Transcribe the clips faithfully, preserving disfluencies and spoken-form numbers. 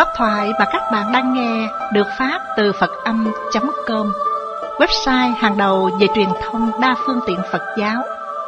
Pháp thoại mà các bạn đang nghe được phát từ Phật âm chấm com, website hàng đầu về truyền thông đa phương tiện Phật giáo.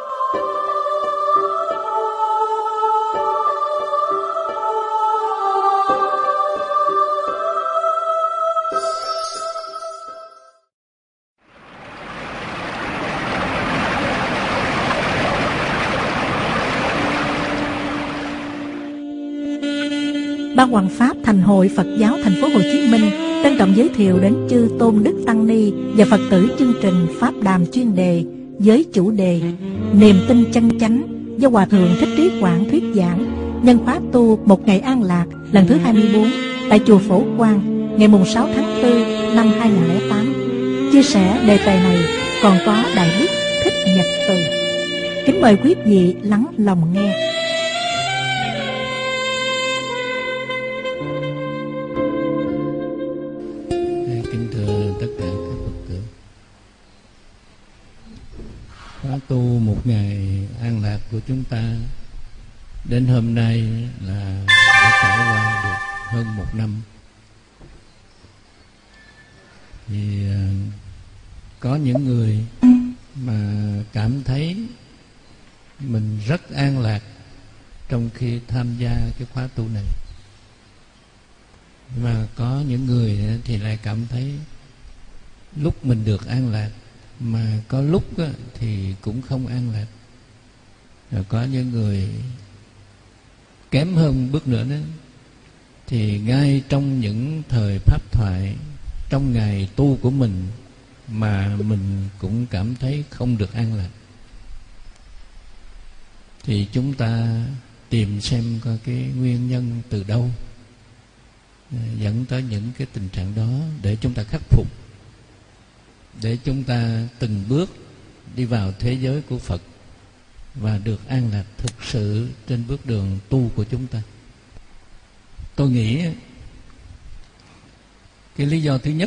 Ban Hoằng Pháp Thành hội Phật giáo Thành phố Hồ Chí Minh trân trọng giới thiệu đến chư Tôn Đức Tăng Ni và Phật tử chương trình Pháp Đàm chuyên đề với chủ đề Niềm tin chân chánh do Hòa Thượng Thích Trí Quảng thuyết giảng nhân khóa tu một ngày an lạc lần thứ hai mươi bốn tại chùa Phổ Quang ngày sáu tháng tư năm hai nghìn không trăm lẻ tám. Chia sẻ đề tài này còn có Đại Đức Thích Nhật Từ. Kính mời quý vị lắng lòng nghe. Khóa tu một ngày an lạc của chúng ta đến hôm nay là đã trải qua được hơn một năm. Thì có những người mà cảm thấy mình rất an lạc trong khi tham gia cái khóa tu này, mà có những người thì lại cảm thấy lúc mình được an lạc mà có lúc á, thì cũng không an lạc. Rồi có những người kém hơn bước nữa đó, thì ngay trong những thời pháp thoại, trong ngày tu của mình mà mình cũng cảm thấy không được an lạc. Thì chúng ta tìm xem coi cái nguyên nhân từ đâu dẫn tới những cái tình trạng đó để chúng ta khắc phục, để chúng ta từng bước đi vào thế giới của Phật và được an lạc thực sự trên bước đường tu của chúng ta. Tôi nghĩ cái lý do thứ nhất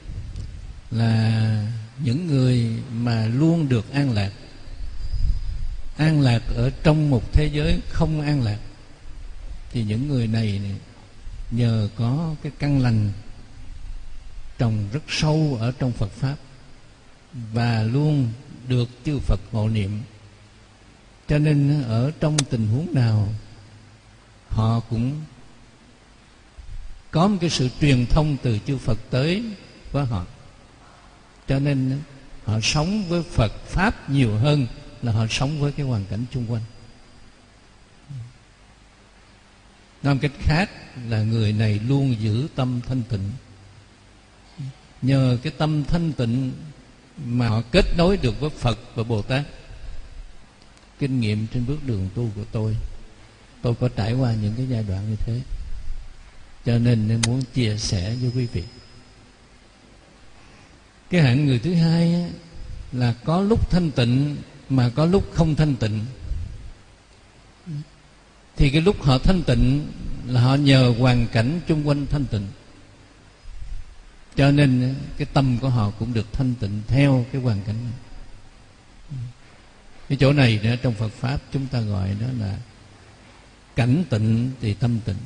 là những người mà luôn được an lạc, an lạc ở trong một thế giới không an lạc, thì những người này nhờ có cái căn lành trồng rất sâu ở trong Phật Pháp và luôn được chư Phật hộ niệm, cho nên ở trong tình huống nào họ cũng có một cái sự truyền thông từ chư Phật tới với họ, cho nên họ sống với Phật Pháp nhiều hơn là họ sống với cái hoàn cảnh chung quanh. Nói một cách khác là người này luôn giữ tâm thanh tịnh. Nhờ cái tâm thanh tịnh mà họ kết nối được với Phật và Bồ Tát. Kinh nghiệm trên bước đường tu của tôi, tôi có trải qua những cái giai đoạn như thế, cho nên nên muốn chia sẻ với quý vị. Cái hạng người thứ hai á, là có lúc thanh tịnh mà có lúc không thanh tịnh. Thì cái lúc họ thanh tịnh là họ nhờ hoàn cảnh chung quanh thanh tịnh, cho nên cái tâm của họ cũng được thanh tịnh theo cái hoàn cảnh này. Cái chỗ này nữa, trong Phật Pháp chúng ta gọi đó là cảnh tịnh thì tâm tịnh.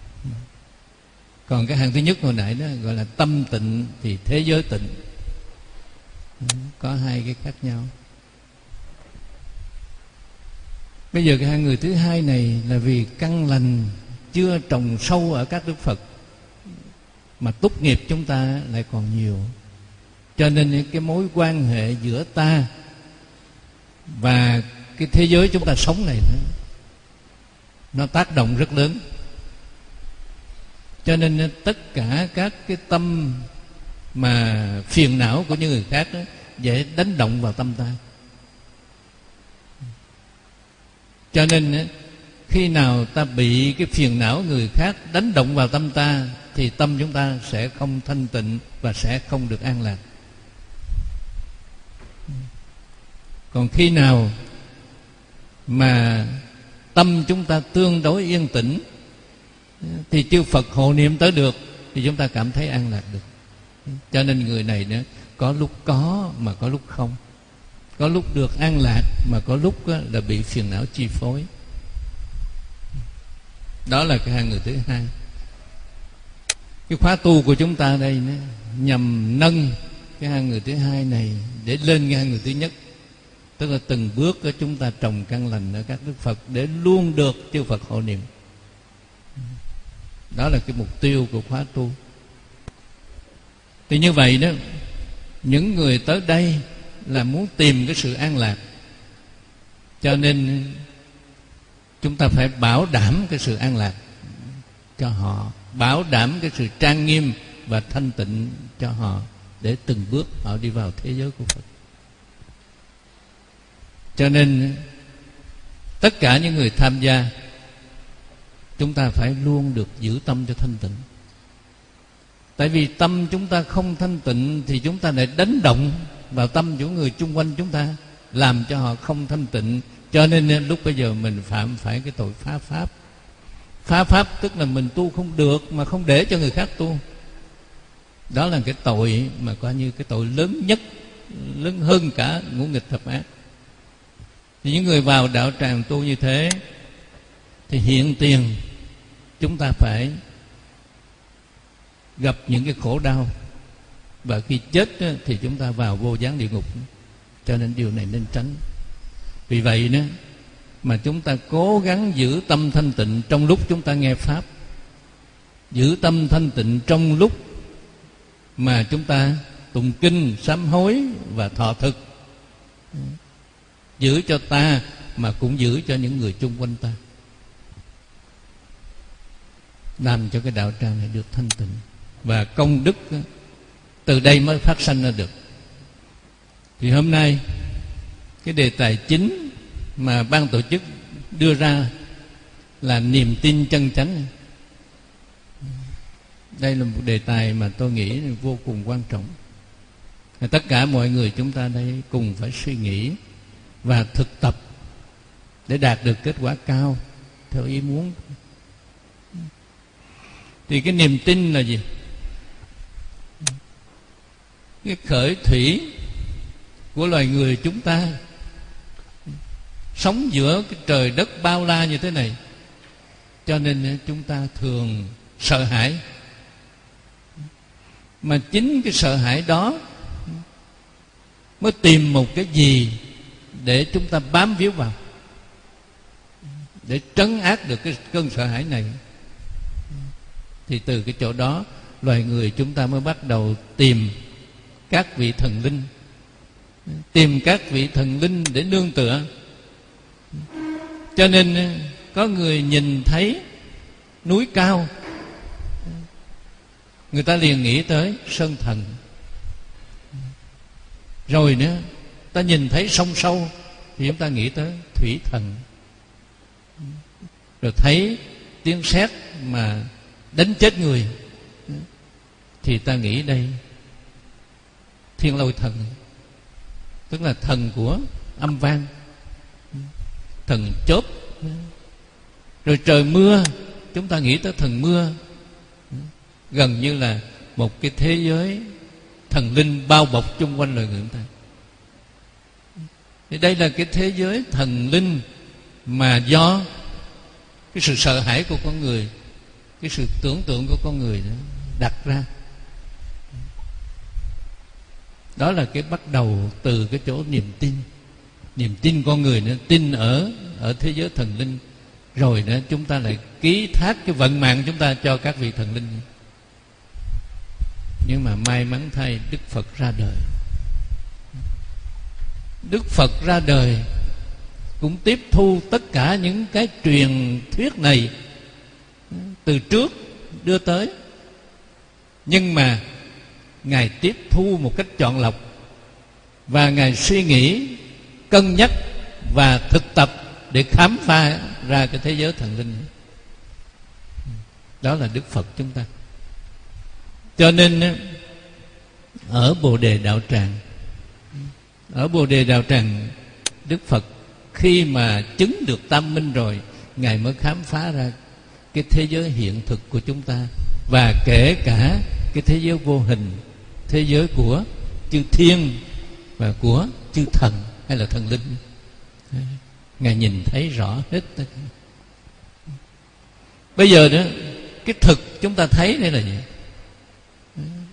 Còn cái hàng thứ nhất hồi nãy đó gọi là tâm tịnh thì thế giới tịnh. Có hai cái khác nhau. Bây giờ cái hai người thứ hai này là vì căn lành chưa trồng sâu ở các Đức Phật, mà tốt nghiệp chúng ta lại còn nhiều, cho nên cái mối quan hệ giữa ta và cái thế giới chúng ta sống này nó tác động rất lớn. Cho nên tất cả các cái tâm mà phiền não của những người khác đó, dễ đánh động vào tâm ta. Cho nên khi nào ta bị cái phiền não người khác đánh động vào tâm ta thì tâm chúng ta sẽ không thanh tịnh và sẽ không được an lạc. Còn khi nào mà tâm chúng ta tương đối yên tĩnh thì chư Phật hộ niệm tới được thì chúng ta cảm thấy an lạc được. Cho nên người này nữa, có lúc có mà có lúc không, có lúc được an lạc mà có lúc là bị phiền não chi phối. Đó là cái hai người thứ hai. Cái khóa tu của chúng ta đây nhằm nâng cái hai người thứ hai này để lên cái hai người thứ nhất. Tức là từng bước của chúng ta trồng căn lành ở các Đức Phật để luôn được chư Phật hộ niệm. Đó là cái mục tiêu của khóa tu. Thì như vậy đó, những người tới đây là muốn tìm cái sự an lạc, cho nên chúng ta phải bảo đảm cái sự an lạc cho họ, bảo đảm cái sự trang nghiêm và thanh tịnh cho họ, để từng bước họ đi vào thế giới của Phật. Cho nên tất cả những người tham gia, chúng ta phải luôn được giữ tâm cho thanh tịnh. Tại vì tâm chúng ta không thanh tịnh thì chúng ta lại đánh động vào tâm của người chung quanh chúng ta, làm cho họ không thanh tịnh. Cho nên lúc bây giờ mình phạm phải cái tội phá pháp. Phá pháp tức là mình tu không được mà không để cho người khác tu. Đó là cái tội mà coi như cái tội lớn nhất, lớn hơn cả ngũ nghịch thập ác. Thì những người vào đạo tràng tu như thế thì hiện tiền chúng ta phải gặp những cái khổ đau, và khi chết thì chúng ta vào vô gián địa ngục. Cho nên điều này nên tránh. Vì vậy đó mà chúng ta cố gắng giữ tâm thanh tịnh trong lúc chúng ta nghe pháp, giữ tâm thanh tịnh trong lúc mà chúng ta tụng kinh, sám hối và thọ thực, giữ cho ta mà cũng giữ cho những người chung quanh ta, làm cho cái đạo tràng này được thanh tịnh. Và công đức từ đây mới phát sanh ra được. Thì hôm nay cái đề tài chính mà ban tổ chức đưa ra là niềm tin chân chánh. Đây là một đề tài mà tôi nghĩ vô cùng quan trọng. Tất cả mọi người chúng ta đây cùng phải suy nghĩ và thực tập để đạt được kết quả cao theo ý muốn. Thì cái niềm tin là gì? Cái khởi thủy của loài người chúng ta sống giữa cái trời đất bao la như thế này, cho nên chúng ta thường sợ hãi. Mà chính cái sợ hãi đó mới tìm một cái gì để chúng ta bám víu vào, để trấn áp được cái cơn sợ hãi này. Thì từ cái chỗ đó loài người chúng ta mới bắt đầu tìm các vị thần linh, tìm các vị thần linh để nương tựa. Cho nên có người nhìn thấy núi cao, người ta liền nghĩ tới sơn thần. Rồi nữa ta nhìn thấy sông sâu thì chúng ta nghĩ tới thủy thần. Rồi thấy tiếng sét mà đánh chết người thì ta nghĩ đây Thiên Lôi Thần, tức là thần của âm vang, thần chớp. Rồi trời mưa, chúng ta nghĩ tới thần mưa. Gần như là một cái thế giới thần linh bao bọc chung quanh loài người chúng ta. Thì đây là cái thế giới thần linh mà do cái sự sợ hãi của con người, cái sự tưởng tượng của con người đặt ra. Đó là cái bắt đầu từ cái chỗ niềm tin. Niềm tin con người nữa, tin ở ở thế giới thần linh. Rồi nữa chúng ta lại ký thác cái vận mạng chúng ta cho các vị thần linh. Nhưng mà may mắn thay, Đức Phật ra đời. Đức Phật ra đời cũng tiếp thu tất cả những cái truyền thuyết này từ trước đưa tới. Nhưng mà Ngài tiếp thu một cách chọn lọc, và Ngài suy nghĩ, cân nhắc và thực tập để khám phá ra cái thế giới thần linh. Đó là Đức Phật chúng ta. Cho nên ở Bồ Đề Đạo Tràng, ở Bồ Đề Đạo Tràng, Đức Phật khi mà chứng được tam minh rồi, Ngài mới khám phá ra cái thế giới hiện thực của chúng ta, và kể cả cái thế giới vô hình, thế giới của chư thiên và của chư thần hay là thần linh. Ngài nhìn thấy rõ hết. Bây giờ đó, cái thực chúng ta thấy đây là gì?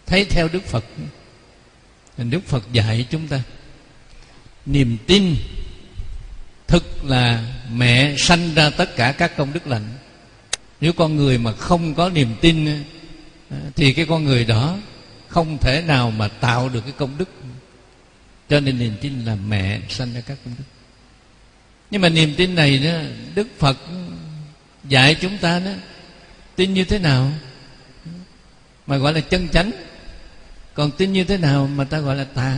thấy theo Đức Phật. Đức Phật dạy chúng ta niềm tin thực là mẹ sanh ra tất cả các công đức lành. Nếu con người mà không có niềm tin thì cái con người đó không thể nào mà tạo được cái công đức. Cho nên niềm tin là mẹ sanh ra các công đức. Nhưng mà niềm tin này đó, Đức Phật dạy chúng ta đó, tin như thế nào mà gọi là chân chánh, còn tin như thế nào mà ta gọi là tà.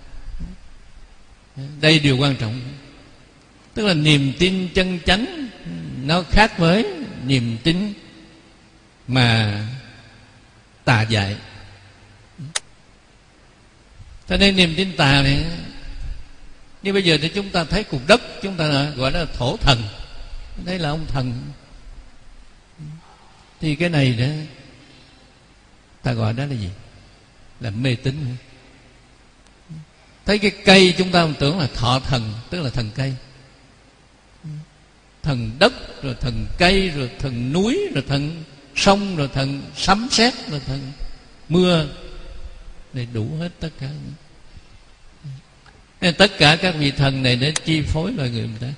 Đây điều quan trọng. Tức là niềm tin chân chánh nó khác với niềm tin mà tà dạy. Cho nên niềm tin tà này, như bây giờ thì chúng ta thấy cục đất, chúng ta gọi là thổ thần, đây là ông thần, thì cái này đó ta gọi đó là gì? Là mê tín. Thấy cái cây chúng ta tưởng là thọ thần, tức là thần cây, thần đất, rồi thần cây, rồi thần núi, rồi thần sông, rồi thần sấm sét, rồi thần mưa, để đủ hết tất cả. Nên tất cả các vị thần này để chi phối loài người người ta.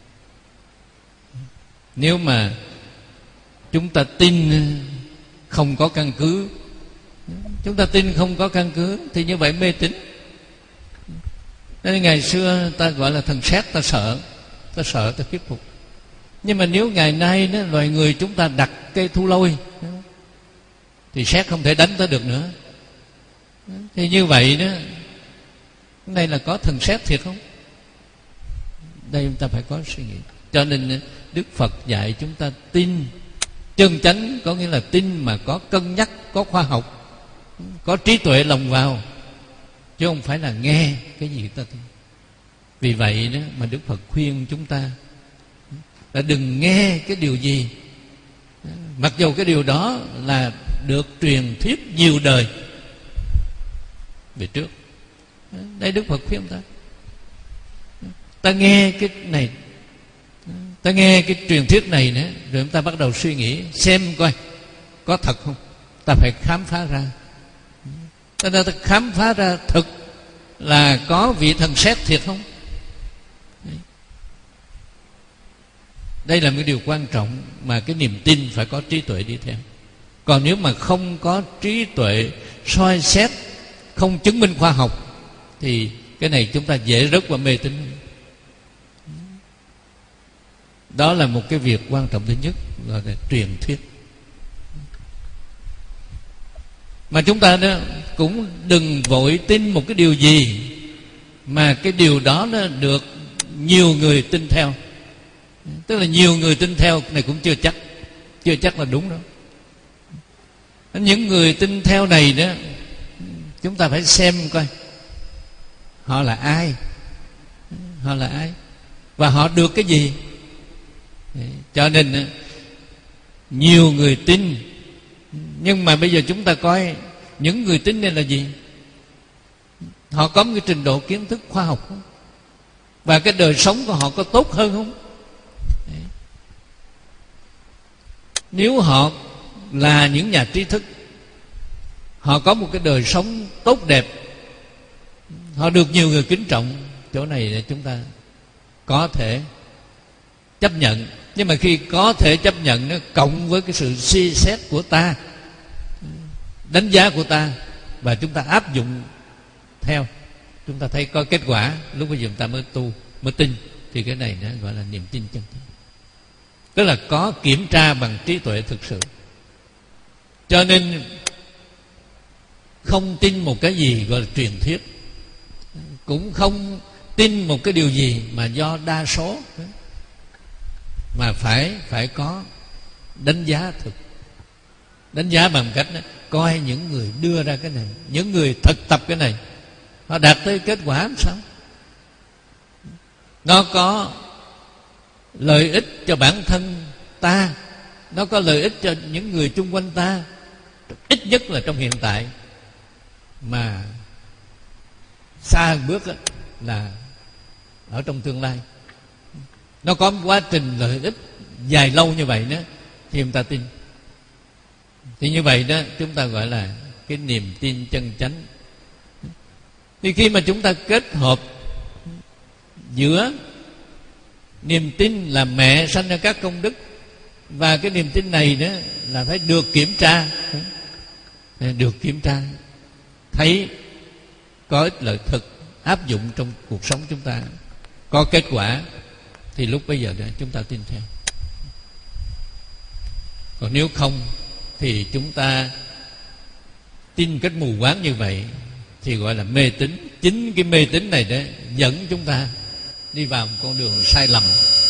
Nếu mà chúng ta tin không có căn cứ, chúng ta tin không có căn cứ thì như vậy mê tín. Nên ngày xưa ta gọi là thần sét, ta sợ, ta sợ, ta khiếp phục. Nhưng mà nếu ngày nay đó, loài người chúng ta đặt cây thu lôi thì sét không thể đánh tới được nữa. Thì như vậy đó, cái này là có thần sét thiệt không? Đây chúng ta phải có suy nghĩ. Cho nên Đức Phật dạy chúng ta tin chân chánh, có nghĩa là tin mà có cân nhắc, có khoa học, có trí tuệ lồng vào, chứ không phải là nghe cái gì ta tin. Vì vậy đó mà Đức Phật khuyên chúng ta là đừng nghe cái điều gì, mặc dù cái điều đó là được truyền thuyết nhiều đời về trước. Đây Đức Phật khuyên ta, ta nghe cái này, ta nghe cái truyền thuyết này nữa, rồi chúng ta bắt đầu suy nghĩ xem coi có thật không. Ta phải khám phá ra. Ta, ta khám phá ra thực là có vị thần sét thiệt không. Đây là một điều quan trọng mà cái niềm tin phải có trí tuệ đi theo. Còn nếu mà không có trí tuệ soi xét, không chứng minh khoa học, thì cái này chúng ta dễ rớt vào mê tín. Đó là một cái việc quan trọng thứ nhất, gọi là truyền thuyết. Mà chúng ta đó cũng đừng vội tin một cái điều gì mà cái điều đó nó được nhiều người tin theo. Tức là nhiều người tin theo này cũng chưa chắc, chưa chắc là đúng đâu. Những người tin theo này đó, chúng ta phải xem coi họ là ai, họ là ai và họ được cái gì. Cho nên nhiều người tin, nhưng mà bây giờ chúng ta coi những người tin này là gì? Họ có một cái trình độ kiến thức khoa học không? Và cái đời sống của họ có tốt hơn không? Đấy. Nếu họ là những nhà trí thức, họ có một cái đời sống tốt đẹp, họ được nhiều người kính trọng, chỗ này để chúng ta có thể chấp nhận. Nhưng mà khi có thể chấp nhận nó cộng với cái sự suy xét của ta, đánh giá của ta, và chúng ta áp dụng theo, chúng ta thấy có kết quả, lúc bây giờ chúng ta mới tu, mới tin, thì cái này nó gọi là niềm tin chân chính. Tức là có kiểm tra bằng trí tuệ thực sự. Cho nên không tin một cái gì gọi là truyền thuyết, cũng không tin một cái điều gì mà do đa số, mà phải phải có đánh giá thực. Đánh giá bằng cách đó, coi những người đưa ra cái này, những người thực tập cái này, họ đạt tới kết quả làm sao? Nó có lợi ích cho bản thân ta, nó có lợi ích cho những người chung quanh ta, ít nhất là trong hiện tại, mà xa hơn bước đó, là ở trong tương lai. Nó có một quá trình lợi ích dài lâu như vậy đó, thì chúng ta tin. Thì như vậy đó chúng ta gọi là cái niềm tin chân chánh. Thì khi mà chúng ta kết hợp giữa niềm tin là mẹ sanh ra các công đức, và cái niềm tin này đó là phải được kiểm tra, được kiểm tra, thấy có ích lợi thực, áp dụng trong cuộc sống chúng ta, có kết quả, thì lúc bây giờ đó chúng ta tin theo. Còn nếu không thì chúng ta tin cách mù quáng như vậy thì gọi là mê tín. Chính cái mê tín này đó dẫn chúng ta đi vào một con đường sai lầm,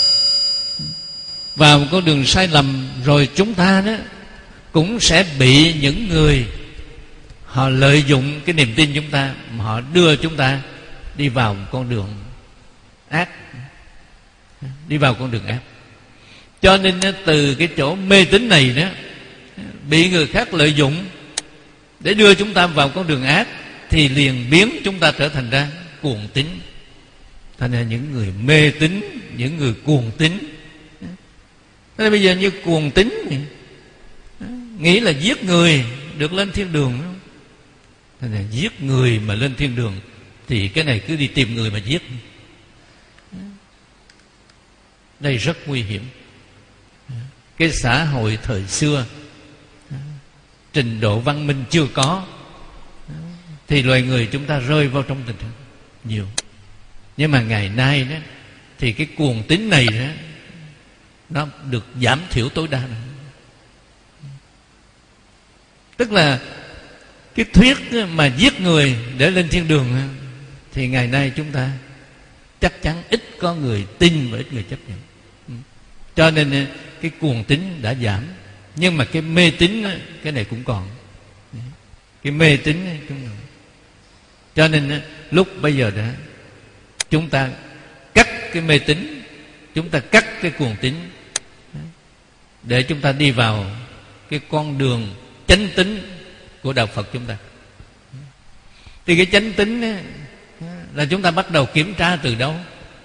vào một con đường sai lầm, rồi chúng ta đó cũng sẽ bị những người họ lợi dụng cái niềm tin chúng ta, mà họ đưa chúng ta đi vào một con đường ác, đi vào con đường ác. Cho nên từ cái chỗ mê tín này đó, bị người khác lợi dụng để đưa chúng ta vào con đường ác, thì liền biến chúng ta trở thành ra cuồng tín. Thành ra những người mê tín, những người cuồng tín. Thế bây giờ như cuồng tín, nghĩ là giết người được lên thiên đường. Thế này, giết người mà lên thiên đường thì cái này cứ đi tìm người mà giết. Đây rất nguy hiểm. Cái xã hội thời xưa trình độ văn minh chưa có, thì loài người chúng ta rơi vào trong tình trạng nhiều. Nhưng mà ngày nay đó thì cái cuồng tín này đó, nó được giảm thiểu tối đa. Tức là cái thuyết mà giết người để lên thiên đường thì ngày nay chúng ta chắc chắn ít có người tin và ít người chấp nhận. Cho nên cái cuồng tín đã giảm. Nhưng mà cái mê tín, cái này cũng còn. Cái mê tín cũng còn. Cho nên lúc bây giờ đó chúng ta cắt cái mê tín, chúng ta cắt cái cuồng tín, để chúng ta đi vào cái con đường chánh tín của đạo Phật chúng ta. Thì cái chánh tín là chúng ta bắt đầu kiểm tra từ đâu?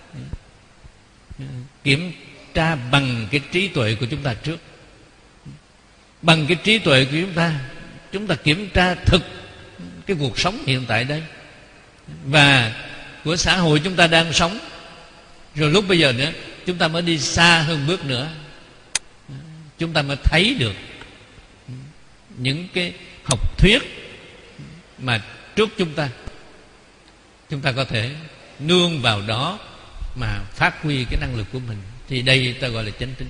Kiểm tra bằng cái trí tuệ của chúng ta trước. Bằng cái trí tuệ của chúng ta, chúng ta kiểm tra thực cái cuộc sống hiện tại đây và của xã hội chúng ta đang sống. Rồi lúc bây giờ nữa chúng ta mới đi xa hơn bước nữa, chúng ta mới thấy được những cái học thuyết mà trước chúng ta, chúng ta có thể nương vào đó mà phát huy cái năng lực của mình. Thì đây ta gọi là chánh tín.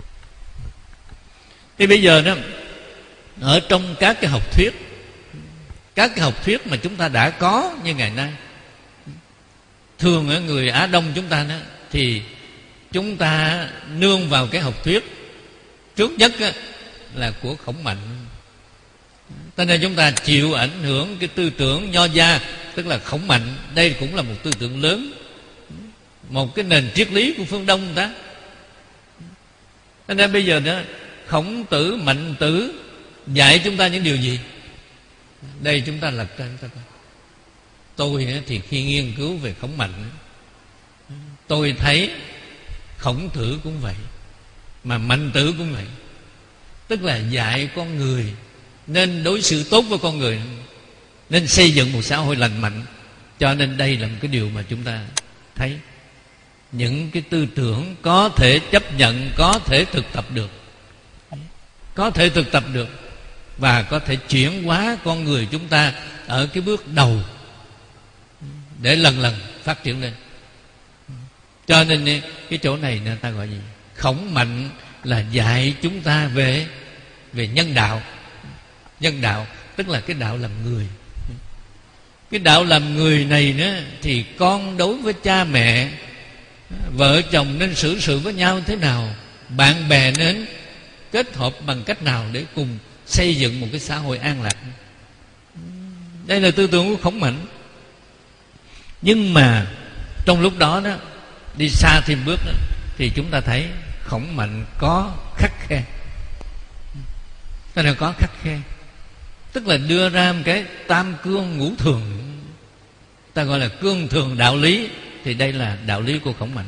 Thì bây giờ đó, ở trong các cái học thuyết, các cái học thuyết mà chúng ta đã có như ngày nay, thường ở người Á Đông chúng ta đó, thì chúng ta nương vào cái học thuyết trước nhất là của Khổng Mạnh. Cho nên chúng ta chịu ảnh hưởng cái tư tưởng Nho gia, tức là Khổng Mạnh. Đây cũng là một tư tưởng lớn, một cái nền triết lý của phương Đông ta. Cho nên bây giờ đó, Khổng Tử, Mạnh Tử dạy chúng ta những điều gì? Đây chúng ta lật ra chúng ta coi. Tôi thì khi nghiên cứu về Khổng Mạnh, tôi thấy Khổng Tử cũng vậy, mà Mạnh Tử cũng vậy. Tức là dạy con người nên đối xử tốt với con người, nên xây dựng một xã hội lành mạnh. Cho nên đây là một cái điều mà chúng ta thấy. Những cái tư tưởng có thể chấp nhận, có thể thực tập được, có thể thực tập được, và có thể chuyển hóa con người chúng ta ở cái bước đầu để lần lần phát triển lên. Cho nên cái chỗ này người ta gọi gì? Khổng Mạnh là dạy chúng ta về về nhân đạo. Nhân đạo tức là cái đạo làm người. Cái đạo làm người này nữa, thì con đối với cha mẹ, vợ chồng nên xử sự với nhau thế nào, bạn bè nên kết hợp bằng cách nào để cùng xây dựng một cái xã hội an lạc. Đây là tư tưởng của Khổng Mạnh. Nhưng mà trong lúc đó đó, đi xa thêm bước đó, thì chúng ta thấy Khổng Mạnh có khắt khe. Cái này có khắt khe, tức là đưa ra một cái tam cương ngũ thường, ta gọi là cương thường đạo lý. Thì đây là đạo lý của Khổng Mạnh.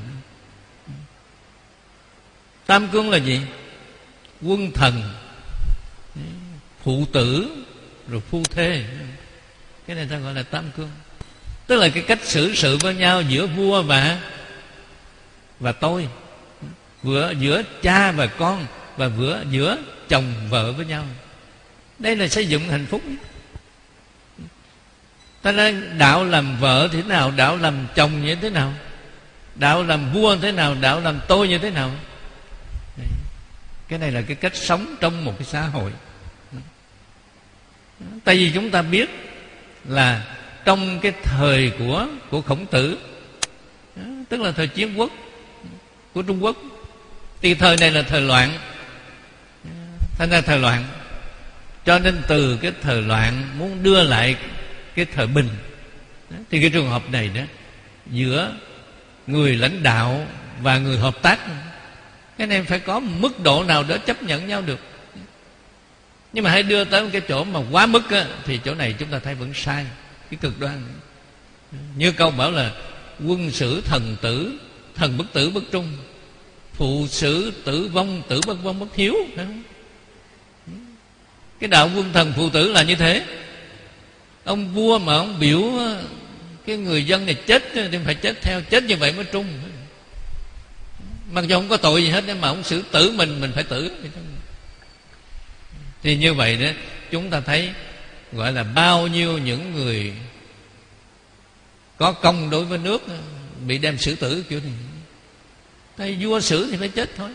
Tam cương là gì? Quân thần, phụ tử, rồi phu thê. Cái này ta gọi là tam cương. Tức là cái cách xử sự với nhau giữa vua và và tôi, vừa giữa cha và con, và vừa giữa chồng vợ với nhau. Đây là xây dựng hạnh phúc. Ta nói đạo làm vợ thế nào, đạo làm chồng như thế nào, đạo làm vua thế nào, đạo làm tôi như thế nào. Cái này là cái cách sống trong một cái xã hội. Tại vì chúng ta biết là trong cái thời của của Khổng Tử, tức là thời chiến quốc của Trung Quốc, thì thời này là thời loạn, thành ra thời loạn. Cho nên từ cái thời loạn muốn đưa lại cái thời bình, thì cái trường hợp này đó, giữa người lãnh đạo và người hợp tác, cái này phải có một mức độ nào đó chấp nhận nhau được. Nhưng mà hãy đưa tới một cái chỗ mà quá mức á, thì chỗ này chúng ta thấy vẫn sai, cái cực đoan. Như câu bảo là quân sử thần tử, thần bất tử bất trung, phụ sử tử vong, tử bất vong bất hiếu. Cái đạo quân thần phụ tử là như thế. Ông vua mà ông biểu cái người dân này chết thì phải chết theo, chết như vậy mới trung. Mặc dù không có tội gì hết, mà ông xử tử mình, mình phải tử. Thì như vậy đó, chúng ta thấy gọi là bao nhiêu những người có công đối với nước bị đem xử tử kiểu này. Tại vua xử thì phải chết thôi.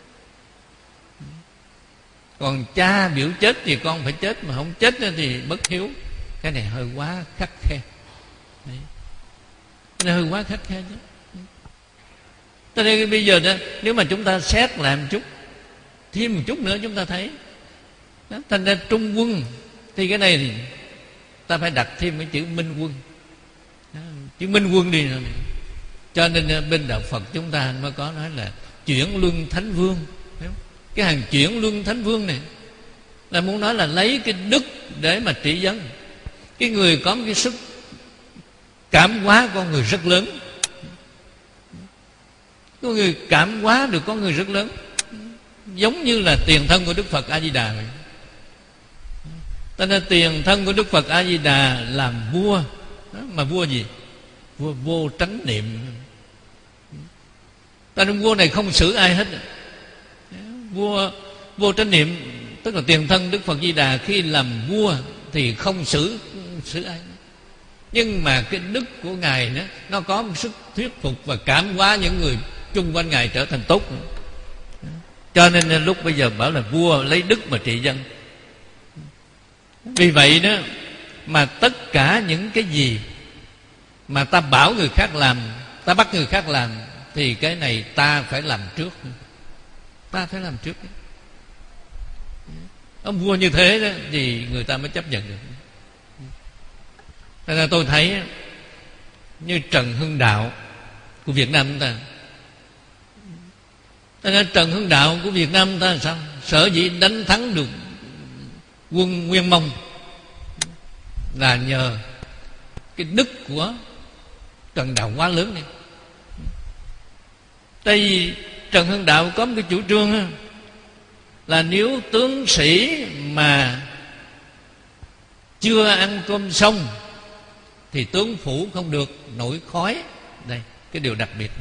Còn cha biểu chết thì con phải chết, mà không chết thì bất hiếu. Cái này hơi quá khắt khe. Đấy. Cái này hơi quá khắt khe chứ. Cho nên bây giờ đó, nếu mà chúng ta xét làm chút, thêm một chút nữa chúng ta thấy đó, thành ra trung quân, thì cái này thì ta phải đặt thêm cái chữ minh quân đó, chữ minh quân đi rồi. Cho nên bên đạo Phật chúng ta mới có nói là chuyển luân thánh vương. Cái hàng chuyển luân thánh vương này là muốn nói là lấy cái đức để mà trị dân. Cái người có một cái sức cảm hóa con người rất lớn, có người cảm hóa được con người rất lớn, giống như là tiền thân của Đức Phật A Di Đà vậy. Cho nên tiền thân của Đức Phật A Di Đà làm vua, mà vua gì? Vua vô tránh niệm. Ta nói vua này không xử ai hết. Vua vô tránh niệm, tức là tiền thân Đức Phật Di Đà khi làm vua thì không xử xử ai. Nhưng mà cái đức của Ngài đó, nó có một sức thuyết phục và cảm hóa những người chung quanh Ngài trở thành tốt. Cho nên lúc bây giờ bảo là vua lấy đức mà trị dân. Vì vậy đó mà tất cả những cái gì mà ta bảo người khác làm, ta bắt người khác làm, thì cái này ta phải làm trước. Ta phải làm trước. Ông vua như thế đó thì người ta mới chấp nhận được. Nên là tôi thấy như Trần Hưng Đạo của Việt Nam chúng ta. Nên Trần Hưng Đạo của Việt Nam chúng ta là sao? Sở dĩ đánh thắng được quân Nguyên Mông là nhờ cái đức của Trần Đạo quá lớn này. Tại vì Trần Hưng Đạo có một cái chủ trương là nếu tướng sĩ mà chưa ăn cơm xong thì tướng phủ không được nổi khói. Đây, cái điều đặc biệt.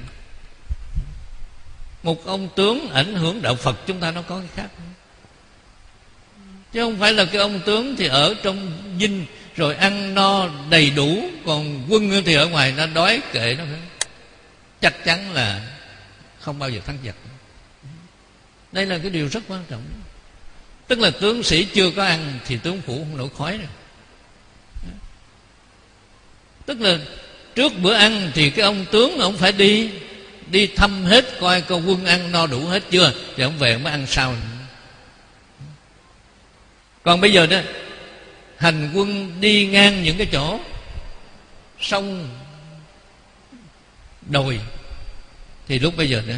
Một ông tướng ảnh hưởng đạo Phật chúng ta nó có cái khác, chứ không phải là cái ông tướng thì ở trong dinh rồi ăn no đầy đủ, còn quân thì ở ngoài nó đói kệ nó. Chắc chắn là không bao giờ thắng giặc. Đây là cái điều rất quan trọng. Tức là tướng sĩ chưa có ăn thì tướng phủ không nổi khói rồi. Tức là trước bữa ăn thì cái ông tướng ông phải đi đi thăm hết, coi coi quân ăn no đủ hết chưa, rồi ông về mới ăn sau. Còn bây giờ đó, hành quân đi ngang những cái chỗ sông đồi, thì lúc bây giờ đó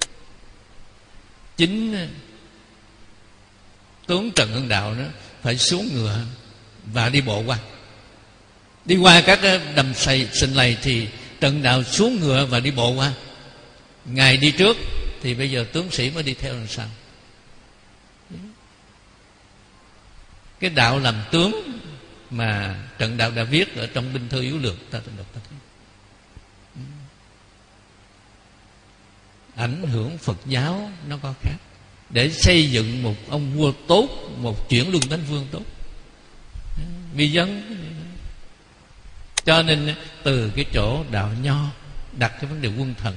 chính tướng Trần Hưng Đạo đó phải xuống ngựa và đi bộ qua. Đi qua các đầm sầy sình lầy thì Trần Đạo xuống ngựa và đi bộ qua. Ngài đi trước thì bây giờ tướng sĩ mới đi theo làm sao. cái đạo làm tướng mà Trần Đạo đã viết ở trong Binh Thư Yếu Lược, ta đọc ta thấy ảnh hưởng Phật giáo nó có khác, để xây dựng một ông vua tốt, một chuyển luân thánh vương tốt, vi dân. Cho nên từ cái chỗ đạo nho đặt cái vấn đề quân thần,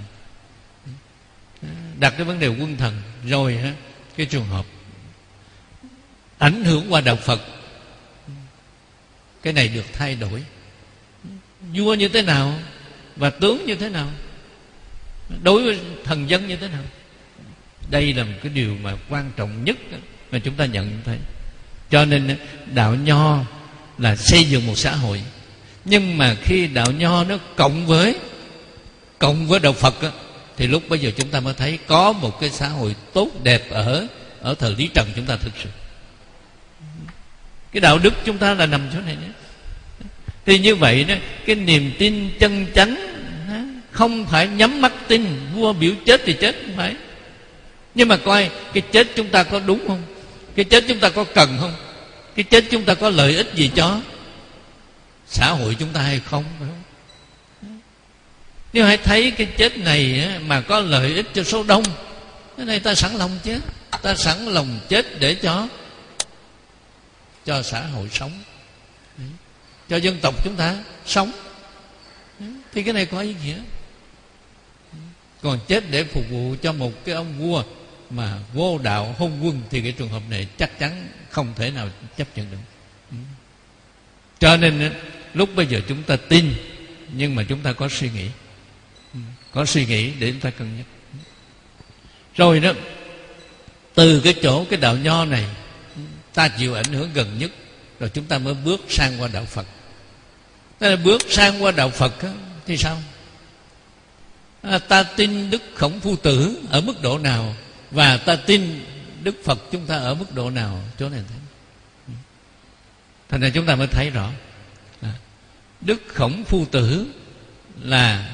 đặt cái vấn đề quân thần rồi cái trường hợp ảnh hưởng qua đạo Phật, cái này được thay đổi. Vua như thế nào và tướng như thế nào, đối với thần dân như thế nào, đây là một cái điều mà quan trọng nhất mà chúng ta nhận thấy. Cho nên đạo nho là xây dựng một xã hội, nhưng mà khi đạo nho nó cộng với cộng với đạo Phật á, thì lúc bây giờ chúng ta mới thấy có một cái xã hội tốt đẹp ở ở thời Lý Trần chúng ta thực sự. Cái đạo đức chúng ta là nằm chỗ này nhé. Thì như vậy đó, cái niềm tin chân chánh không phải nhắm mắt tin vua biểu chết thì chết, không phải. Nhưng mà coi cái chết chúng ta có đúng không, cái chết chúng ta có cần không, cái chết chúng ta có lợi ích gì cho xã hội chúng ta hay không, phải không? Nếu hãy thấy cái chết này mà có lợi ích cho số đông, cái này ta sẵn lòng chết, ta sẵn lòng chết để cho cho xã hội sống, cho dân tộc chúng ta sống, thì cái này có ý nghĩa. Còn chết để phục vụ cho một cái ông vua mà vô đạo hôn quân thì cái trường hợp này chắc chắn không thể nào chấp nhận được. Cho nên lúc bây giờ chúng ta tin, nhưng mà chúng ta có suy nghĩ, có suy nghĩ để chúng ta cân nhắc. Rồi đó, từ cái chỗ cái đạo nho này ta chịu ảnh hưởng gần nhất, rồi chúng ta mới bước sang qua đạo Phật. Thế là bước sang qua đạo Phật á, thì sao? À, ta tin Đức Khổng Phu Tử ở mức độ nào, và ta tin Đức Phật chúng ta ở mức độ nào, chỗ này thấy. Thành ra chúng ta mới thấy rõ à, Đức Khổng Phu Tử là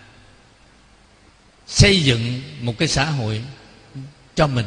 xây dựng một cái xã hội cho mình,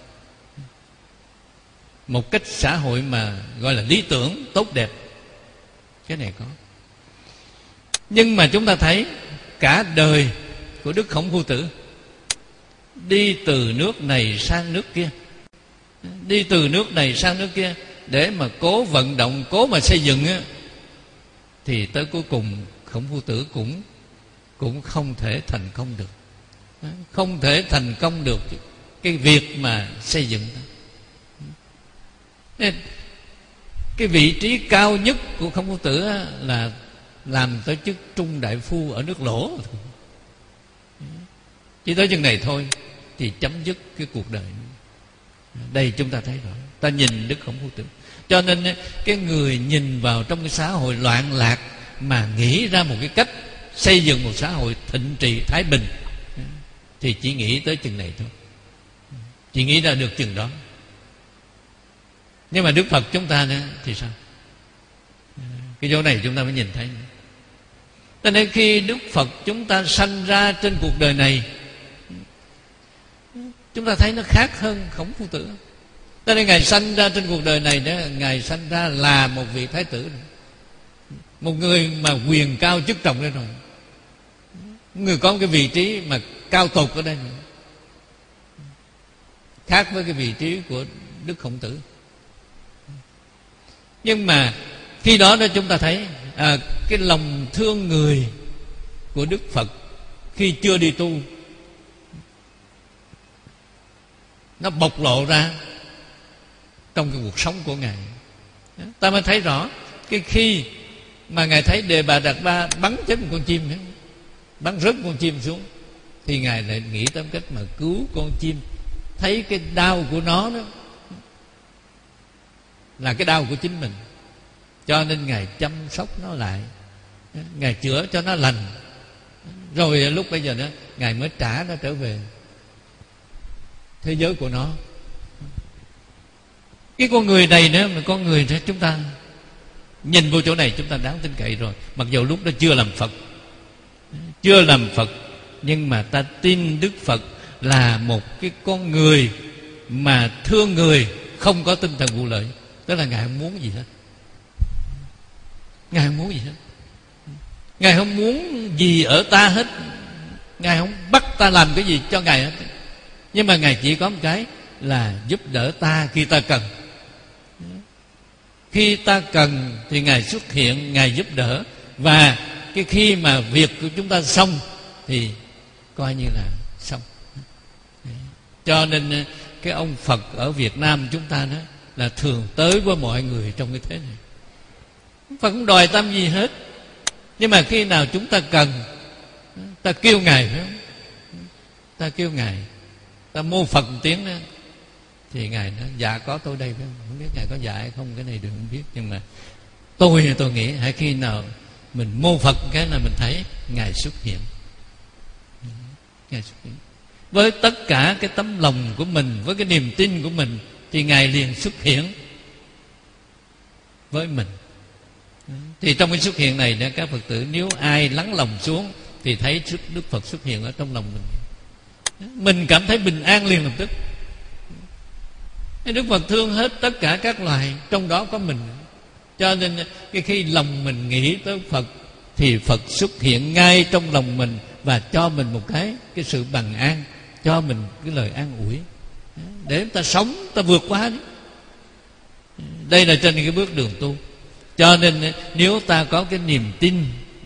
một cách xã hội mà gọi là lý tưởng, tốt đẹp. Cái này có. Nhưng mà chúng ta thấy cả đời của Đức Khổng Phu Tử đi từ nước này sang nước kia, đi từ nước này sang nước kia để mà cố vận động, cố mà xây dựng á, thì tới cuối cùng Khổng Phu Tử cũng cũng không thể thành công được, không thể thành công được cái việc mà xây dựng. Cái vị trí cao nhất của Khổng Phu Tử á, là làm tới chức trung đại phu ở nước Lỗ. Chỉ tới chừng này thôi thì chấm dứt cái cuộc đời. Đây chúng ta thấy rõ, ta nhìn Đức Khổng Phu Tử. Cho nên cái người nhìn vào trong cái xã hội loạn lạc mà nghĩ ra một cái cách xây dựng một xã hội thịnh trị thái bình thì chỉ nghĩ tới chừng này thôi, chỉ nghĩ ra được chừng đó. Nhưng mà Đức Phật chúng ta nữa thì sao? Cái chỗ này chúng ta mới nhìn thấy. Cho nên khi Đức Phật chúng ta sanh ra trên cuộc đời này, chúng ta thấy nó khác hơn Khổng Phu Tử. Cho nên Ngài sanh ra trên cuộc đời này đó, Ngài sanh ra là một vị thái tử, một người mà quyền cao chức trọng đây rồi, người có một cái vị trí mà cao tột ở đây nữa, khác với cái vị trí của Đức Khổng Tử. Nhưng mà khi đó đó chúng ta thấy à, cái lòng thương người của Đức Phật khi chưa đi tu nó bộc lộ ra trong cái cuộc sống của Ngài. Ta mới thấy rõ cái khi mà Ngài thấy Đề Bà Đạt Ba bắn chết một con chim, bắn rớt con chim xuống, thì Ngài lại nghĩ tới cách mà cứu con chim. Thấy cái đau của nó đó là cái đau của chính mình, cho nên Ngài chăm sóc nó lại, Ngài chữa cho nó lành. Rồi lúc bây giờ đó Ngài mới trả nó trở về thế giới của nó. Cái con người này nữa, mà con người đó chúng ta nhìn vô chỗ này chúng ta đáng tin cậy rồi. Mặc dù lúc đó chưa làm Phật, chưa làm Phật, nhưng mà ta tin Đức Phật là một cái con người mà thương người, không có tinh thần vụ lợi. Tức là Ngài không muốn gì hết. Ngài không muốn gì hết. Ngài không muốn gì ở ta hết. Ngài không bắt ta làm cái gì cho Ngài hết. Nhưng mà Ngài chỉ có một cái là giúp đỡ ta khi ta cần. Khi ta cần thì Ngài xuất hiện, Ngài giúp đỡ. Và cái khi mà việc của chúng ta xong thì coi như là xong. Cho nên cái ông Phật ở Việt Nam chúng ta đó là thường tới với mọi người trong cái thế này. Phật không đòi tâm gì hết. Nhưng mà khi nào chúng ta cần, ta kêu Ngài, phải không? Ta kêu Ngài, ta mô Phật một tiếng đó, thì Ngài nói dạ có tôi đây, phải không? Không biết Ngài có dạ hay không, cái này đừng không biết. Nhưng mà tôi tôi nghĩ hãy khi nào mình mô Phật cái là mình thấy Ngài xuất hiện. Ngài xuất hiện với tất cả cái tấm lòng của mình, với cái niềm tin của mình, thì Ngài liền xuất hiện với mình. Thì trong cái xuất hiện này đó, các Phật tử nếu ai lắng lòng xuống thì thấy Đức Phật xuất hiện ở trong lòng mình. Mình cảm thấy bình an liền lập tức. Đức Phật thương hết tất cả các loài, trong đó có mình. Cho nên cái khi lòng mình nghĩ tới Phật thì Phật xuất hiện ngay trong lòng mình và cho mình một cái cái sự bằng an, cho mình cái lời an ủi để ta sống, ta vượt qua. Đây là trên cái bước đường tu. Cho nên nếu ta có cái niềm tin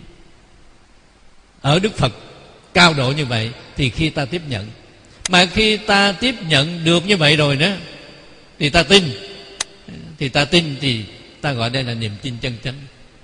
ở Đức Phật cao độ như vậy thì khi ta tiếp nhận, mà khi ta tiếp nhận được như vậy rồi đó thì ta tin, thì ta tin thì ta gọi đây là niềm tin chân chánh.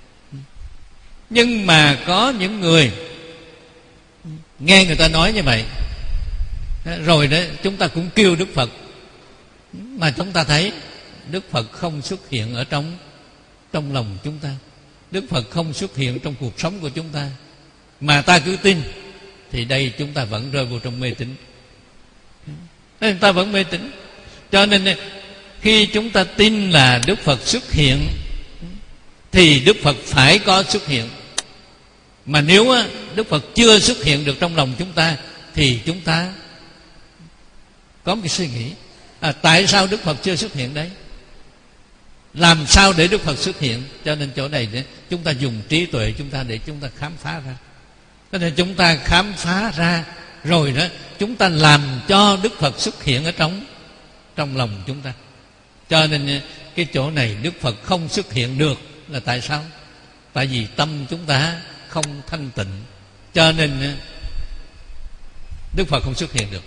Nhưng mà có những người nghe người ta nói như vậy rồi đó, chúng ta cũng kêu Đức Phật, mà chúng ta thấy Đức Phật không xuất hiện ở trong trong lòng chúng ta, Đức Phật không xuất hiện trong cuộc sống của chúng ta, mà ta cứ tin, thì đây chúng ta vẫn rơi vào trong mê tín. Chúng ta vẫn mê tín. Cho nên khi chúng ta tin là Đức Phật xuất hiện thì Đức Phật phải có xuất hiện. Mà nếu Đức Phật chưa xuất hiện được trong lòng chúng ta thì chúng ta có một cái suy nghĩ, à, tại sao Đức Phật chưa xuất hiện đấy? Làm sao để Đức Phật xuất hiện? Cho nên chỗ này để chúng ta dùng trí tuệ chúng ta để chúng ta khám phá ra. Cho nên chúng ta khám phá ra rồi đó, chúng ta làm cho Đức Phật xuất hiện ở trong trong lòng chúng ta. Cho nên cái chỗ này Đức Phật không xuất hiện được là tại sao? Tại vì tâm chúng ta không thanh tịnh, cho nên Đức Phật không xuất hiện được.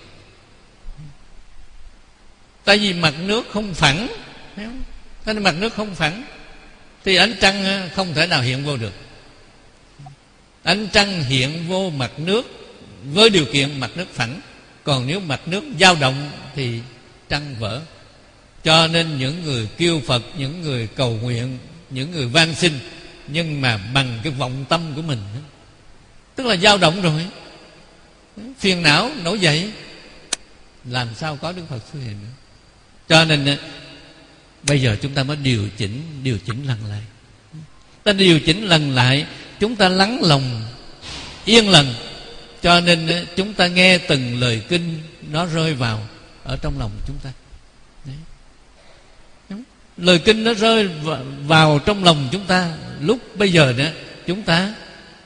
Tại vì mặt nước không phẳng, cho nên mặt nước không phẳng thì ánh trăng không thể nào hiện vô được. Ánh trăng hiện vô mặt nước với điều kiện mặt nước phẳng. Còn nếu mặt nước dao động thì trăng vỡ. Cho nên những người kêu Phật, những người cầu nguyện, những người van xin, nhưng mà bằng cái vọng tâm của mình, tức là dao động rồi, phiền não nổi dậy, làm sao có Đức Phật xuất hiện nữa. Cho nên bây giờ chúng ta mới điều chỉnh, điều chỉnh lần lại. Ta điều chỉnh lần lại, chúng ta lắng lòng, yên lặng. Cho nên chúng ta nghe từng lời kinh nó rơi vào ở trong lòng chúng ta. Đấy. Lời kinh nó rơi vào trong lòng chúng ta. Lúc bây giờ đó chúng ta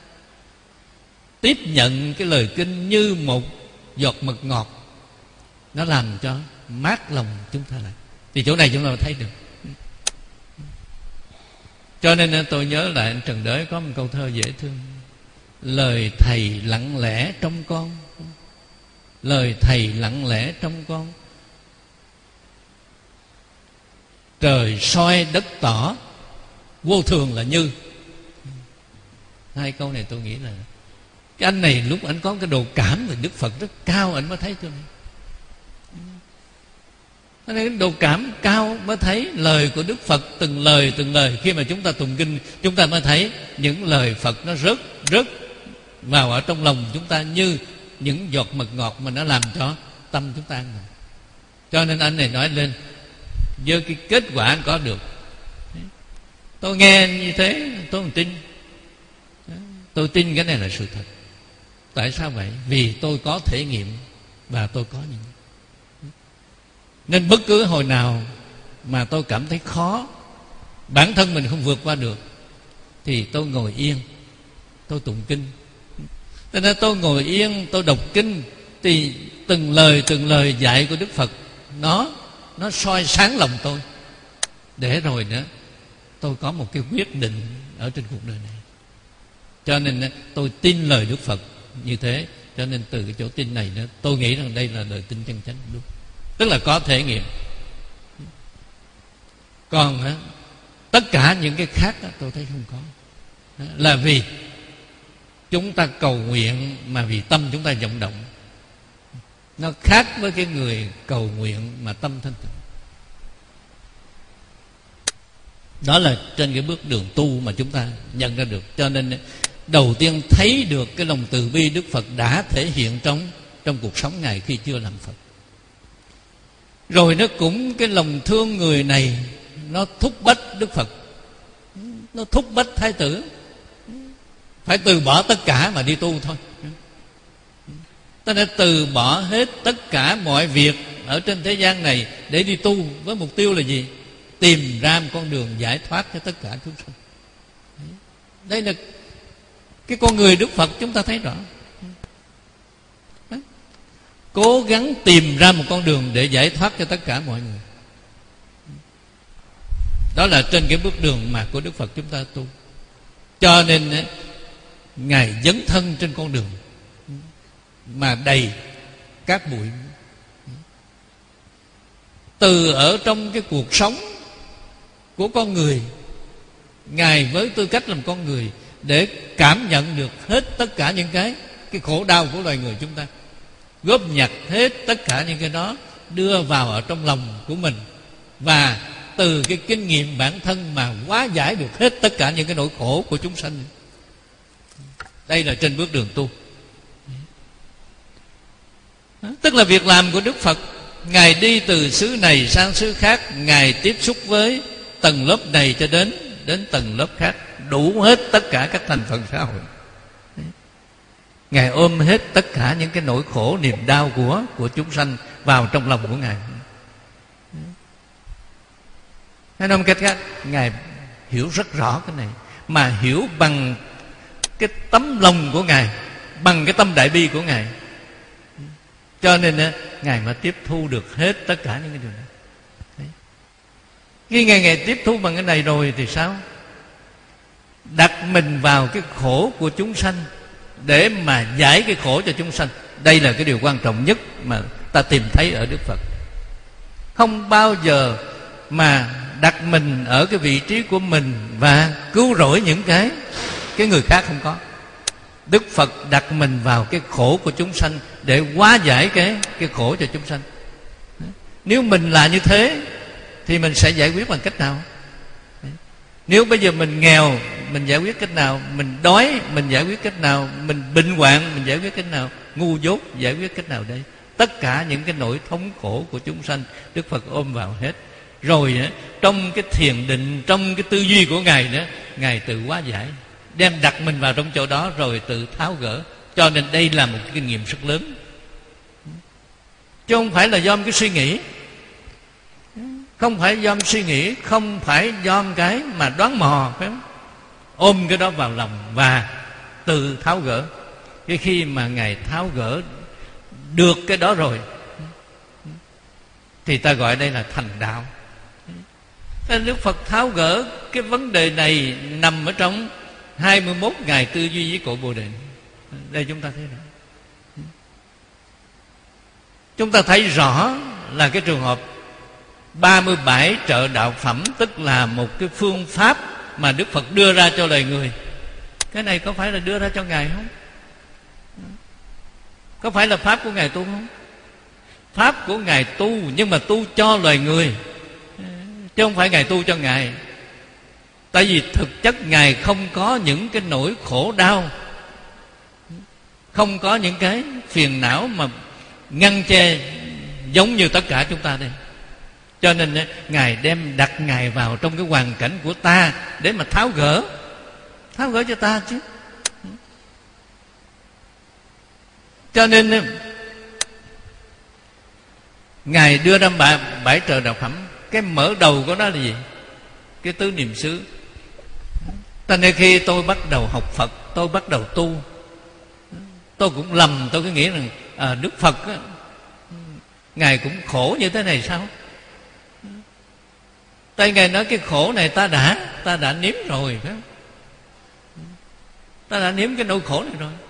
tiếp nhận cái lời kinh như một giọt mật ngọt, nó làm cho mát lòng chúng ta lại. Thì chỗ này chúng ta thấy được. Cho nên tôi nhớ lại anh Trần Đới có một câu thơ dễ thương: lời thầy lặng lẽ trong con, lời thầy lặng lẽ trong con, trời soi đất tỏ, vô thường là như. Hai câu này tôi nghĩ là cái anh này lúc anh có cái độ cảm về Đức Phật rất cao, anh mới thấy chỗ này. Cái độ cảm cao mới thấy lời của Đức Phật, từng lời từng lời. Khi mà chúng ta tụng kinh, chúng ta mới thấy những lời Phật nó rớt rớt vào ở trong lòng chúng ta như những giọt mật ngọt mà nó làm cho tâm chúng ta an bình. Cho nên anh này nói lên với cái kết quả anh có được. Tôi nghe như thế tôi không tin. Tôi tin cái này là sự thật. Tại sao vậy? Vì tôi có thể nghiệm và tôi có những. Nên bất cứ hồi nào mà tôi cảm thấy khó, bản thân mình không vượt qua được, thì tôi ngồi yên, tôi tụng kinh. Cho nên tôi ngồi yên, tôi đọc kinh, thì từng lời từng lời dạy của Đức Phật nó nó soi sáng lòng tôi, để rồi nữa tôi có một cái quyết định ở trên cuộc đời này. Cho nên tôi tin lời Đức Phật như thế. Cho nên từ cái chỗ tin này nữa, tôi nghĩ rằng đây là lời tin chân chánh đúng, tức là có thể nghiệm. Còn tất cả những cái khác tôi thấy không có, là vì chúng ta cầu nguyện mà vì tâm chúng ta vọng động. Nó khác với cái người cầu nguyện mà tâm thanh tịnh. Đó là trên cái bước đường tu mà chúng ta nhận ra được. Cho nên đầu tiên thấy được cái lòng từ bi Đức Phật đã thể hiện trong trong cuộc sống Ngài khi chưa làm Phật. Rồi nó cũng cái lòng thương người này nó thúc bách Đức Phật, nó thúc bách Thái tử phải từ bỏ tất cả mà đi tu thôi. Ta đã từ bỏ hết tất cả mọi việc ở trên thế gian này để đi tu, với mục tiêu là gì? Tìm ra một con đường giải thoát cho tất cả chúng sanh. Đây là cái con người Đức Phật chúng ta thấy rõ. Đấy. Cố gắng tìm ra một con đường để giải thoát cho tất cả mọi người. Đó là trên cái bước đường mà của Đức Phật chúng ta tu. Cho nên Ngài dấn thân trên con đường mà đầy các bụi. Từ ở trong cái cuộc sống của con người, Ngài với tư cách làm con người để cảm nhận được hết tất cả những cái cái khổ đau của loài người chúng ta, góp nhặt hết tất cả những cái đó đưa vào ở trong lòng của mình, và từ cái kinh nghiệm bản thân mà hóa giải được hết tất cả những cái nỗi khổ của chúng sanh. Đây là trên bước đường tu. Đó, tức là việc làm của Đức Phật. Ngài đi từ xứ này sang xứ khác, Ngài tiếp xúc với tầng lớp này cho đến đến tầng lớp khác, đủ hết tất cả các thành phần xã hội. Ngài ôm hết tất cả những cái nỗi khổ niềm đau của của chúng sanh vào trong lòng của Ngài. Hay nói một cách khác, Ngài hiểu rất rõ cái này, mà hiểu bằng cái tấm lòng của Ngài, bằng cái tâm đại bi của Ngài. Cho nên Ngài mà tiếp thu được hết tất cả những cái điều này. Đấy. Khi Ngài, Ngài tiếp thu bằng cái này rồi thì sao? Đặt mình vào cái khổ của chúng sanh để mà giải cái khổ cho chúng sanh. Đây là cái điều quan trọng nhất mà ta tìm thấy ở Đức Phật. Không bao giờ mà đặt mình ở cái vị trí của mình và cứu rỗi những cái cái người khác, không có. Đức Phật đặt mình vào cái khổ của chúng sanh để hóa giải cái cái khổ cho chúng sanh. Nếu mình là như thế thì mình sẽ giải quyết bằng cách nào? Nếu bây giờ mình nghèo, mình giải quyết cách nào? Mình đói, mình giải quyết cách nào? Mình bệnh hoạn, mình giải quyết cách nào? Ngu dốt, giải quyết cách nào đây? Tất cả những cái nỗi thống khổ của chúng sanh Đức Phật ôm vào hết. Rồi trong cái thiền định, trong cái tư duy của Ngài nữa, Ngài tự hóa giải, đem đặt mình vào trong chỗ đó rồi tự tháo gỡ. Cho nên đây là một cái kinh nghiệm rất lớn, chứ không phải là do một cái suy nghĩ. Không phải do suy nghĩ, không phải do cái mà đoán mò, phải không? Ôm cái đó vào lòng và tự tháo gỡ. Cái khi mà Ngài tháo gỡ được cái đó rồi thì ta gọi đây là thành đạo. Nên Đức Phật tháo gỡ cái vấn đề này nằm ở trong hai mươi mốt ngày tư duy với cội Bồ Đề. Đây chúng ta thấy rõ. Chúng ta thấy rõ là cái trường hợp ba mươi bảy trợ đạo phẩm, tức là một cái phương pháp mà Đức Phật đưa ra cho loài người. Cái này có phải là đưa ra cho Ngài không? Có phải là pháp của Ngài tu không? Pháp của Ngài tu, nhưng mà tu cho loài người, chứ không phải Ngài tu cho Ngài. Tại vì thực chất Ngài không có những cái nỗi khổ đau, không có những cái phiền não mà ngăn che giống như tất cả chúng ta đây. Cho nên Ngài đem đặt Ngài vào trong cái hoàn cảnh của ta để mà tháo gỡ, tháo gỡ cho ta chứ. Cho nên Ngài đưa ra bảy, bảy trợ đạo phẩm. Cái mở đầu của nó là gì? Cái cái tứ niệm xứ. Cho nên khi tôi bắt đầu học Phật, tôi bắt đầu tu, tôi cũng lầm, tôi cứ nghĩ rằng à, Đức Phật á, Ngài cũng khổ như thế này sao? Tại Ngài nói cái khổ này ta đã ta đã nếm rồi, phải không? Ta đã nếm cái nỗi khổ này rồi.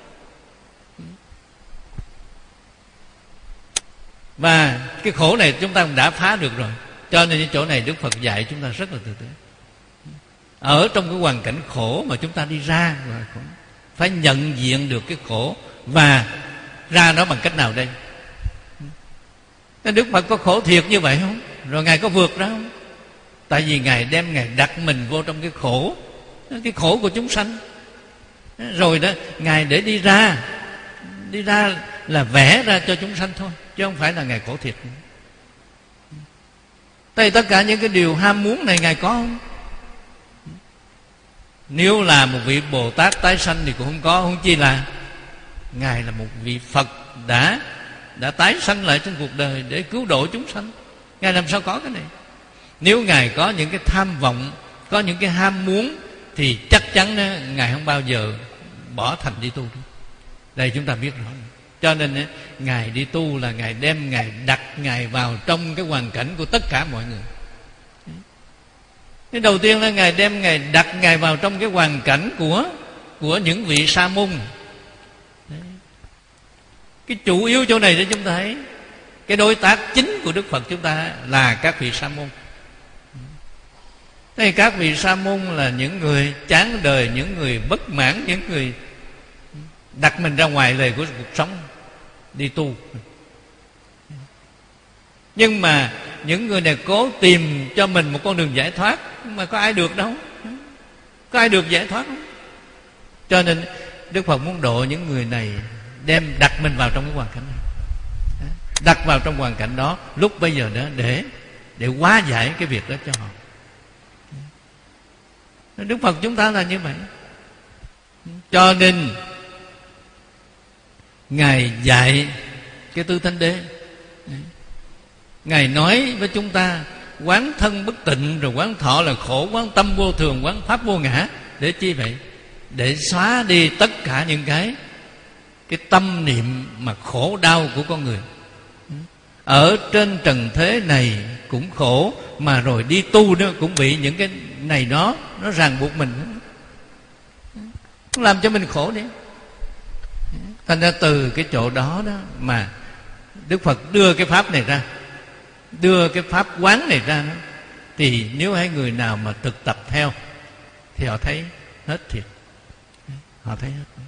Và cái khổ này chúng ta cũng đã phá được rồi. Cho nên cái chỗ này Đức Phật dạy chúng ta rất là từ từ. Ở trong cái hoàn cảnh khổ mà chúng ta đi ra, phải nhận diện được cái khổ. Và ra nó bằng cách nào đây? Đức Phật có khổ thiệt như vậy không? Rồi Ngài có vượt ra không? Tại vì Ngài đem Ngài đặt mình vô trong cái khổ, cái khổ của chúng sanh. Rồi đó Ngài để đi ra, đi ra là vẽ ra cho chúng sanh thôi, chứ không phải là Ngài khổ thiệt. Tại tất cả những cái điều ham muốn này Ngài có không? Nếu là một vị Bồ Tát tái sanh thì cũng không có, không chi là Ngài là một vị Phật đã đã tái sanh lại trên cuộc đời để cứu độ chúng sanh. Ngài làm sao có cái này? Nếu Ngài có những cái tham vọng, có những cái ham muốn, thì chắc chắn đó, Ngài không bao giờ bỏ thành đi tu. Đây chúng ta biết rõ. Cho nên Ngài đi tu là Ngài đem Ngài đặt Ngài vào trong cái hoàn cảnh của tất cả mọi người. Cái đầu tiên là Ngài đem Ngài đặt Ngài vào trong cái hoàn cảnh của của những vị sa môn. Cái chủ yếu chỗ này để chúng ta thấy cái đối tác chính của Đức Phật chúng ta là các vị sa môn. Thế các vị sa môn là những người chán đời, những người bất mãn, những người đặt mình ra ngoài lề của cuộc sống đi tu. Nhưng mà những người này cố tìm cho mình một con đường giải thoát, mà có ai được đâu, có ai được giải thoát không? Cho nên Đức Phật muốn độ những người này, đem đặt mình vào trong cái hoàn cảnh này, đặt vào trong hoàn cảnh đó lúc bây giờ đó để để hóa giải cái việc đó cho họ. Đức Phật chúng ta là như vậy. Cho nên Ngài dạy cái Tư Thánh Đế, Ngài nói với chúng ta quán thân bất tịnh, rồi quán thọ là khổ, quán tâm vô thường, quán pháp vô ngã. Để chi vậy? Để xóa đi tất cả những cái cái tâm niệm mà khổ đau của con người. Ở trên trần thế này cũng khổ, mà rồi đi tu nữa cũng bị những cái này đó nó ràng buộc mình, nó làm cho mình khổ đi. Thành ra từ cái chỗ đó đó mà Đức Phật đưa cái pháp này ra, đưa cái pháp quán này ra đó, thì nếu hai người nào mà thực tập theo thì họ thấy hết thiệt, họ thấy hết.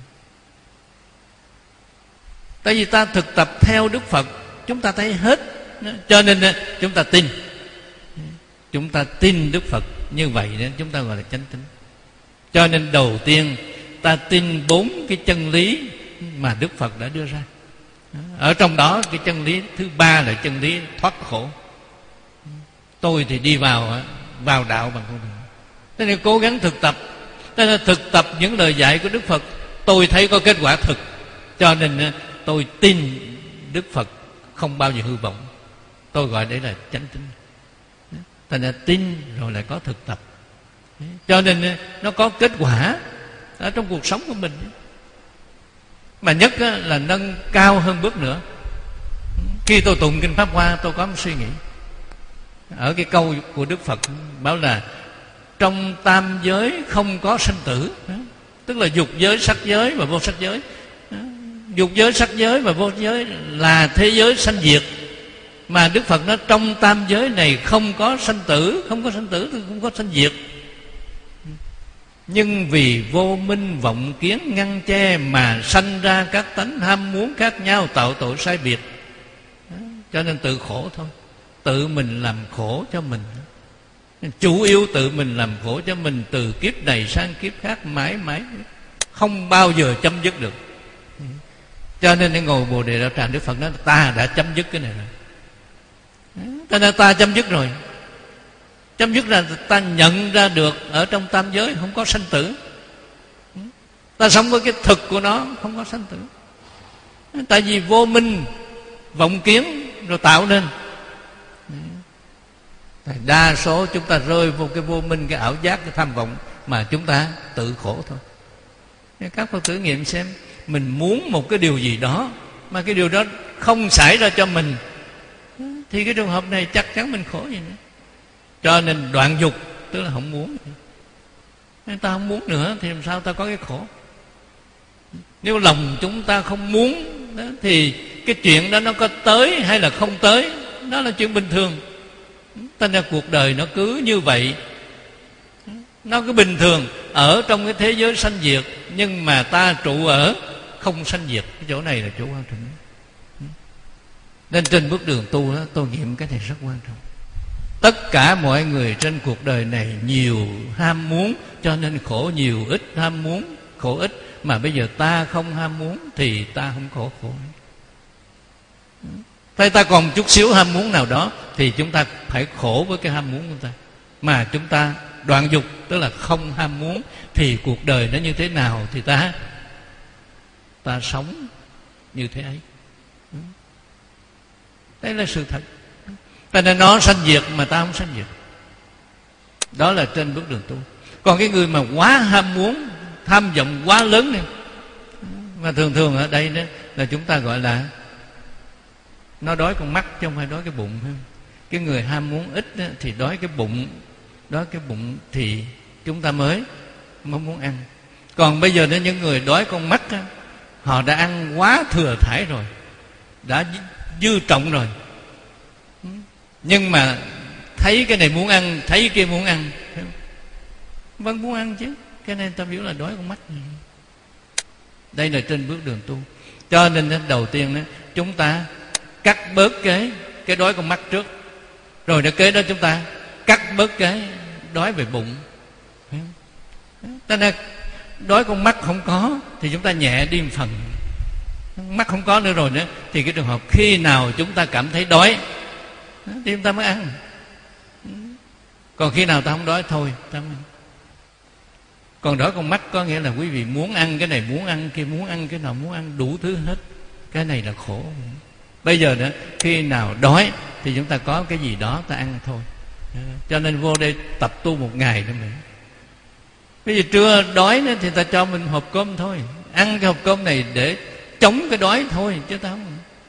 Tại vì ta thực tập theo Đức Phật, chúng ta thấy hết. Cho nên chúng ta tin, chúng ta tin Đức Phật như vậy nên chúng ta gọi là chánh tín. Cho nên đầu tiên ta tin bốn cái chân lý mà Đức Phật đã đưa ra. Ở trong đó cái chân lý thứ ba là chân lý thoát khổ. Tôi thì đi vào vào đạo bằng con đường. Thế nên cố gắng thực tập. Thế nên thực tập những lời dạy của Đức Phật, tôi thấy có kết quả thực. Cho nên tôi tin Đức Phật không bao giờ hư vọng. Tôi gọi đấy là chánh tín. Thành ra tin rồi lại có thực tập. Cho nên nó có kết quả ở trong cuộc sống của mình. Mà nhất là nâng cao hơn bước nữa. Khi tôi tụng Kinh Pháp Hoa, tôi có một suy nghĩ. Ở cái câu của Đức Phật bảo là trong tam giới không có sanh tử. Tức là dục giới, sắc giới và vô sắc giới. Dục giới, sắc giới và vô giới là thế giới sanh diệt. Mà Đức Phật nói trong tam giới này không có sanh tử. Không có sanh tử thì không có sanh diệt. Nhưng vì vô minh vọng kiến ngăn che mà sanh ra các tánh ham muốn khác nhau, tạo tội sai biệt. Cho nên tự khổ thôi. Tự mình làm khổ cho mình. Chủ yếu tự mình làm khổ cho mình, từ kiếp này sang kiếp khác mãi mãi không bao giờ chấm dứt được. Cho nên để ngồi Bồ Đề Đạo Tràng, Đức Phật nói ta đã chấm dứt cái này rồi. Cho nên ta chấm dứt rồi. Chấm dứt là ta nhận ra được ở trong tam giới không có sanh tử. Ta sống với cái thực của nó, không có sanh tử. Tại vì vô minh vọng kiến rồi tạo nên. Đa số chúng ta rơi vô cái vô minh, cái ảo giác, cái tham vọng mà chúng ta tự khổ thôi. Các Phật tử nghiệm xem, mình muốn một cái điều gì đó mà cái điều đó không xảy ra cho mình, thì cái trường hợp này chắc chắn mình khổ gì nữa. Cho nên đoạn dục tức là không muốn. Ta không muốn nữa thì làm sao ta có cái khổ? Nếu lòng chúng ta không muốn đó, thì cái chuyện đó nó có tới hay là không tới, đó là chuyện bình thường. Thành ra cuộc đời nó cứ như vậy, nó cứ bình thường ở trong cái thế giới sanh diệt, nhưng mà ta trụ ở không sanh diệt. Cái chỗ này là chỗ quan trọng. Nên trên bước đường tu đó, tôi nghiệm cái này rất quan trọng. Tất cả mọi người trên cuộc đời này nhiều ham muốn, cho nên khổ nhiều, ít ham muốn khổ ít. Mà bây giờ ta không ham muốn thì ta không khổ khổ. Thế ta còn chút xíu ham muốn nào đó thì chúng ta phải khổ với cái ham muốn của ta. Mà chúng ta đoạn dục tức là không ham muốn, thì cuộc đời nó như thế nào thì ta ta sống như thế ấy. Đây là sự thật. Ta nên nó sanh diệt mà ta không sanh diệt. Đó là trên bước đường tu. Còn cái người mà quá ham muốn, tham vọng quá lớn này, mà thường thường ở đây đó là chúng ta gọi là nó đói con mắt chứ không phải đói cái bụng. Cái người ham muốn ít đó, thì đói cái bụng, đói cái bụng thì chúng ta mới mới muốn ăn. Còn bây giờ đó những người đói con mắt đó, họ đã ăn quá thừa thãi rồi, đã dư trọng rồi, nhưng mà thấy cái này muốn ăn, thấy kia muốn ăn, vẫn muốn ăn chứ. Cái này ta biểu là đói con mắt. Đây là trên bước đường tu. Cho nên đầu tiên đó, chúng ta cắt bớt cái cái đói con mắt trước, rồi đến kế đó chúng ta cắt bớt cái đói về bụng. Ta nên đói con mắt không có thì chúng ta nhẹ đi một phần. Mắt không có nữa rồi nữa thì cái trường hợp khi nào chúng ta cảm thấy đói thì chúng ta mới ăn. Còn khi nào ta không đói thôi ta không ăn. Còn đói con mắt có nghĩa là quý vị muốn ăn cái này, muốn ăn kia, muốn ăn cái nào, muốn ăn đủ thứ hết. Cái này là khổ. Bây giờ nữa, khi nào đói thì chúng ta có cái gì đó ta ăn thôi. Cho nên vô đây tập tu một ngày nữa nữa. Bây giờ trưa đói nữa thì ta cho mình hộp cơm thôi. Ăn cái hộp cơm này để chống cái đói thôi, chứ ta không.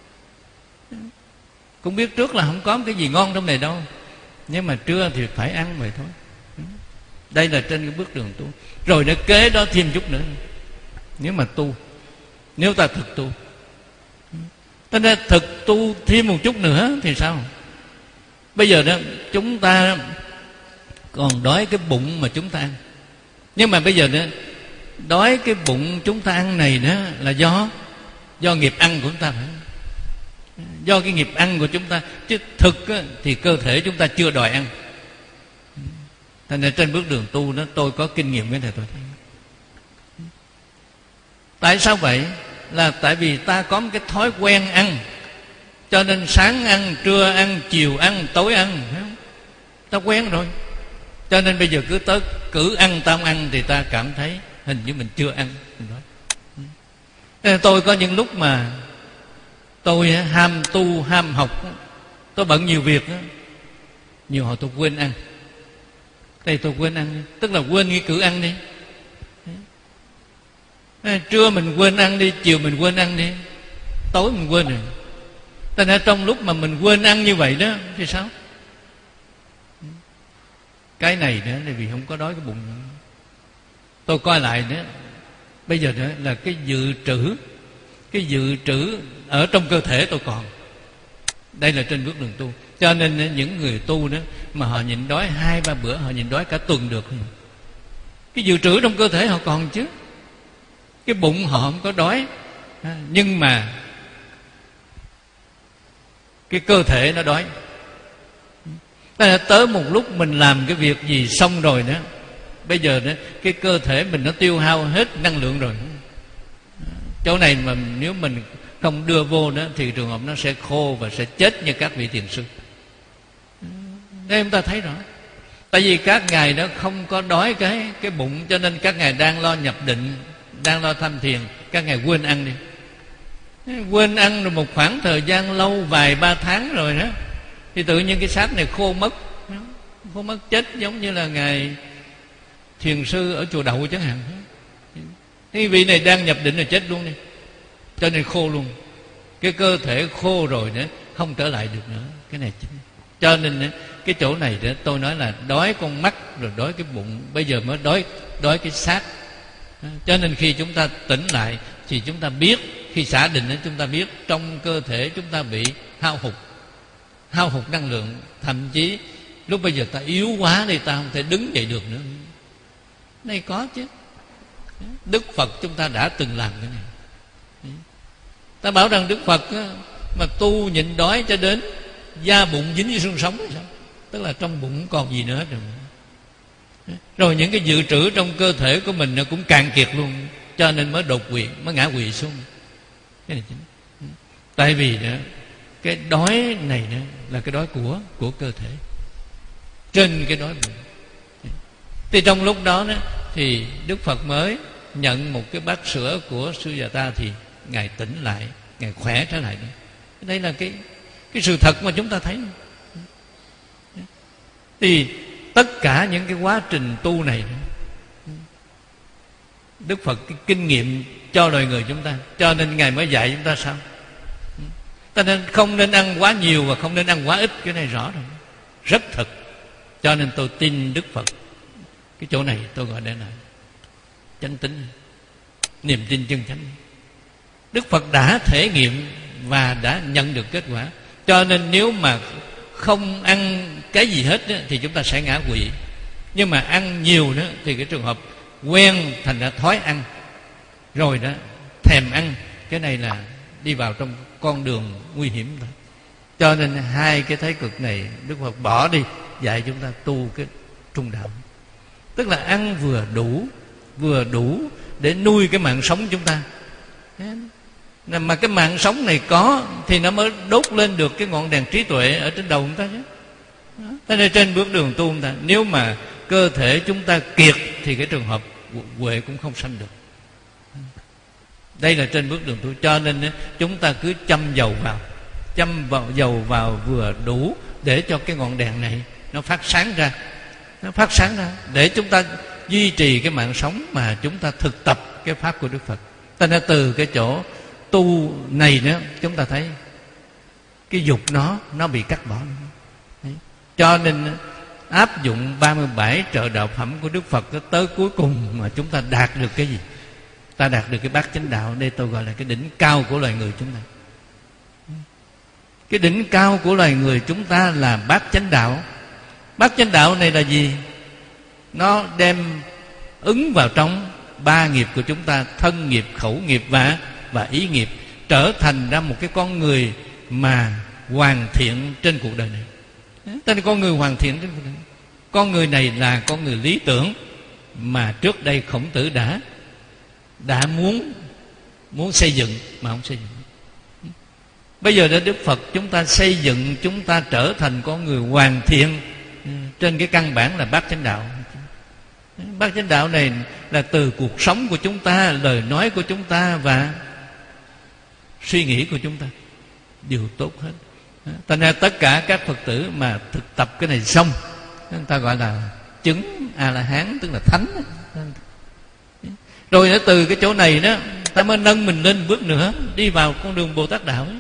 Cũng biết trước là không có cái gì ngon trong này đâu, nhưng mà trưa thì phải ăn vậy thôi. Đây là trên cái bước đường tu. Rồi nó kế đó thêm chút nữa. Nếu mà tu, nếu ta thực tu, ta nên thực tu thêm một chút nữa thì sao? Bây giờ đó chúng ta còn đói cái bụng mà chúng ta ăn, nhưng mà bây giờ đó đói cái bụng chúng ta ăn này đó là do do nghiệp ăn của chúng ta, phải do cái nghiệp ăn của chúng ta. Chứ thực á, thì cơ thể chúng ta chưa đòi ăn. Thành ra trên bước đường tu đó tôi có kinh nghiệm cái này tôi thấy. Tại sao vậy? Là tại vì ta có một cái thói quen ăn, cho nên sáng ăn, trưa ăn, chiều ăn, tối ăn, ta quen rồi. Cho nên bây giờ cứ tới cử ăn ta không ăn thì ta cảm thấy hình như mình chưa ăn. Tôi có những lúc mà tôi ham tu, ham học, tôi bận nhiều việc, nhiều hồi tôi quên ăn. Đây tôi quên ăn, tức là quên nghĩa cử ăn đi. Trưa mình quên ăn đi, chiều mình quên ăn đi, tối mình quên rồi. Thành ra trong lúc mà mình quên ăn như vậy đó thì sao? Cái này đó là vì không có đói cái bụng nữa. Tôi coi lại đó, bây giờ đó là cái dự trữ, cái dự trữ ở trong cơ thể tôi còn. Đây là trên bước đường tu. Cho nên những người tu đó mà họ nhịn đói hai ba bữa, họ nhịn đói cả tuần được. Cái dự trữ trong cơ thể họ còn chứ. Cái bụng họ không có đói, nhưng mà cái cơ thể nó đói. Tới một lúc mình làm cái việc gì xong rồi đó, bây giờ đó cái cơ thể mình nó tiêu hao hết năng lượng rồi. Chỗ này mà nếu mình không đưa vô đó thì trường hợp nó sẽ khô và sẽ chết như các vị thiền sư. Đây chúng ta thấy rõ. Tại vì các ngài đó không có đói cái cái bụng, cho nên các ngài đang lo nhập định, đang lo tham thiền, các ngài quên ăn đi. Quên ăn rồi một khoảng thời gian lâu, vài ba tháng rồi đó, thì tự nhiên cái xác này khô mất. không mất chết, giống như là ngài thiền sư ở chùa Đậu chẳng hạn. Cái vị này đang nhập định là chết luôn đi, cho nên khô luôn, cái cơ thể khô rồi nữa, không trở lại được nữa. Cái này chính. Cho nên cái chỗ này đó tôi nói là đói con mắt rồi đói cái bụng, bây giờ mới đói đói cái xác. Cho nên khi chúng ta tỉnh lại thì chúng ta biết, khi xả định đó chúng ta biết trong cơ thể chúng ta bị hao hụt, hao hụt năng lượng, thậm chí lúc bây giờ ta yếu quá đi, ta không thể đứng dậy được nữa. Này có chứ, Đức Phật chúng ta đã từng làm cái này. Ta bảo rằng Đức Phật á, mà tu nhịn đói cho đến da bụng dính với xương sống hay sao? Tức là trong bụng còn gì nữa hết rồi. Rồi những cái dự trữ trong cơ thể của mình nó cũng cạn kiệt luôn, cho nên mới đột quỵ, mới ngã quỵ xuống. Cái này chính. Tại vì đó, cái đói này đó là cái đói của của cơ thể, trên cái đói bụng. Thì trong lúc đó, đó thì Đức Phật mới nhận một cái bát sữa của sư già ta, thì ngài tỉnh lại, ngài khỏe trở lại. Đây là cái cái sự thật mà chúng ta thấy. Thì tất cả những cái quá trình tu này, Đức Phật cái kinh nghiệm cho loài người chúng ta, cho nên ngài mới dạy chúng ta sao? Ta nên không nên ăn quá nhiều và không nên ăn quá ít. Cái này rõ rồi, rất thật. Cho nên tôi tin Đức Phật. Cái chỗ này tôi gọi đây là chánh tín, niềm tin chân chánh. Đức Phật đã thể nghiệm và đã nhận được kết quả. Cho nên nếu mà không ăn cái gì hết đó, thì chúng ta sẽ ngã quỵ. Nhưng mà ăn nhiều đó, thì cái trường hợp quen thành ra thói ăn, rồi đó thèm ăn, cái này là đi vào trong con đường nguy hiểm thôi. Cho nên hai cái thái cực này Đức Phật bỏ đi, dạy chúng ta tu cái trung đạo. Tức là ăn vừa đủ, vừa đủ để nuôi cái mạng sống chúng ta. Mà cái mạng sống này có thì nó mới đốt lên được cái ngọn đèn trí tuệ ở trên đầu chúng ta chứ. Thế nên trên bước đường tu chúng ta, nếu mà cơ thể chúng ta kiệt thì cái trường hợp huệ cũng không sanh được. Đây là trên bước đường tu. Cho nên chúng ta cứ châm dầu vào, châm vào dầu vào vừa đủ để cho cái ngọn đèn này nó phát sáng ra, nó phát sáng ra để chúng ta duy trì cái mạng sống mà chúng ta thực tập cái pháp của Đức Phật. Ta nên từ cái chỗ tu này nữa chúng ta thấy cái dục nó nó bị cắt bỏ. Đấy. Cho nên áp dụng ba mươi bảy trợ đạo phẩm của Đức Phật tới cuối cùng mà chúng ta đạt được cái gì? Ta đạt được cái bát chánh đạo. Đây tôi gọi là cái đỉnh cao của loài người chúng ta. Cái đỉnh cao của loài người chúng ta là bát chánh đạo. Bát chánh đạo này là gì? Nó đem ứng vào trong ba nghiệp của chúng ta: thân nghiệp, khẩu nghiệp và và ý nghiệp, trở thành ra một cái con người mà hoàn thiện trên cuộc đời này. Tên là con người hoàn thiện trên cuộc đời này. Con người này là con người lý tưởng mà trước đây Khổng Tử đã đã muốn muốn xây dựng mà không xây dựng. Bây giờ đã Đức Phật chúng ta xây dựng chúng ta trở thành con người hoàn thiện trên cái căn bản là bát chánh đạo. Bát chánh đạo này là từ cuộc sống của chúng ta, lời nói của chúng ta và suy nghĩ của chúng ta đều tốt hết. Thành ra tất cả các Phật tử mà thực tập cái này xong, người ta gọi là chứng A-la-hán, tức là thánh. Rồi đó, từ cái chỗ này đó ta mới nâng mình lên bước nữa, đi vào con đường Bồ Tát đạo.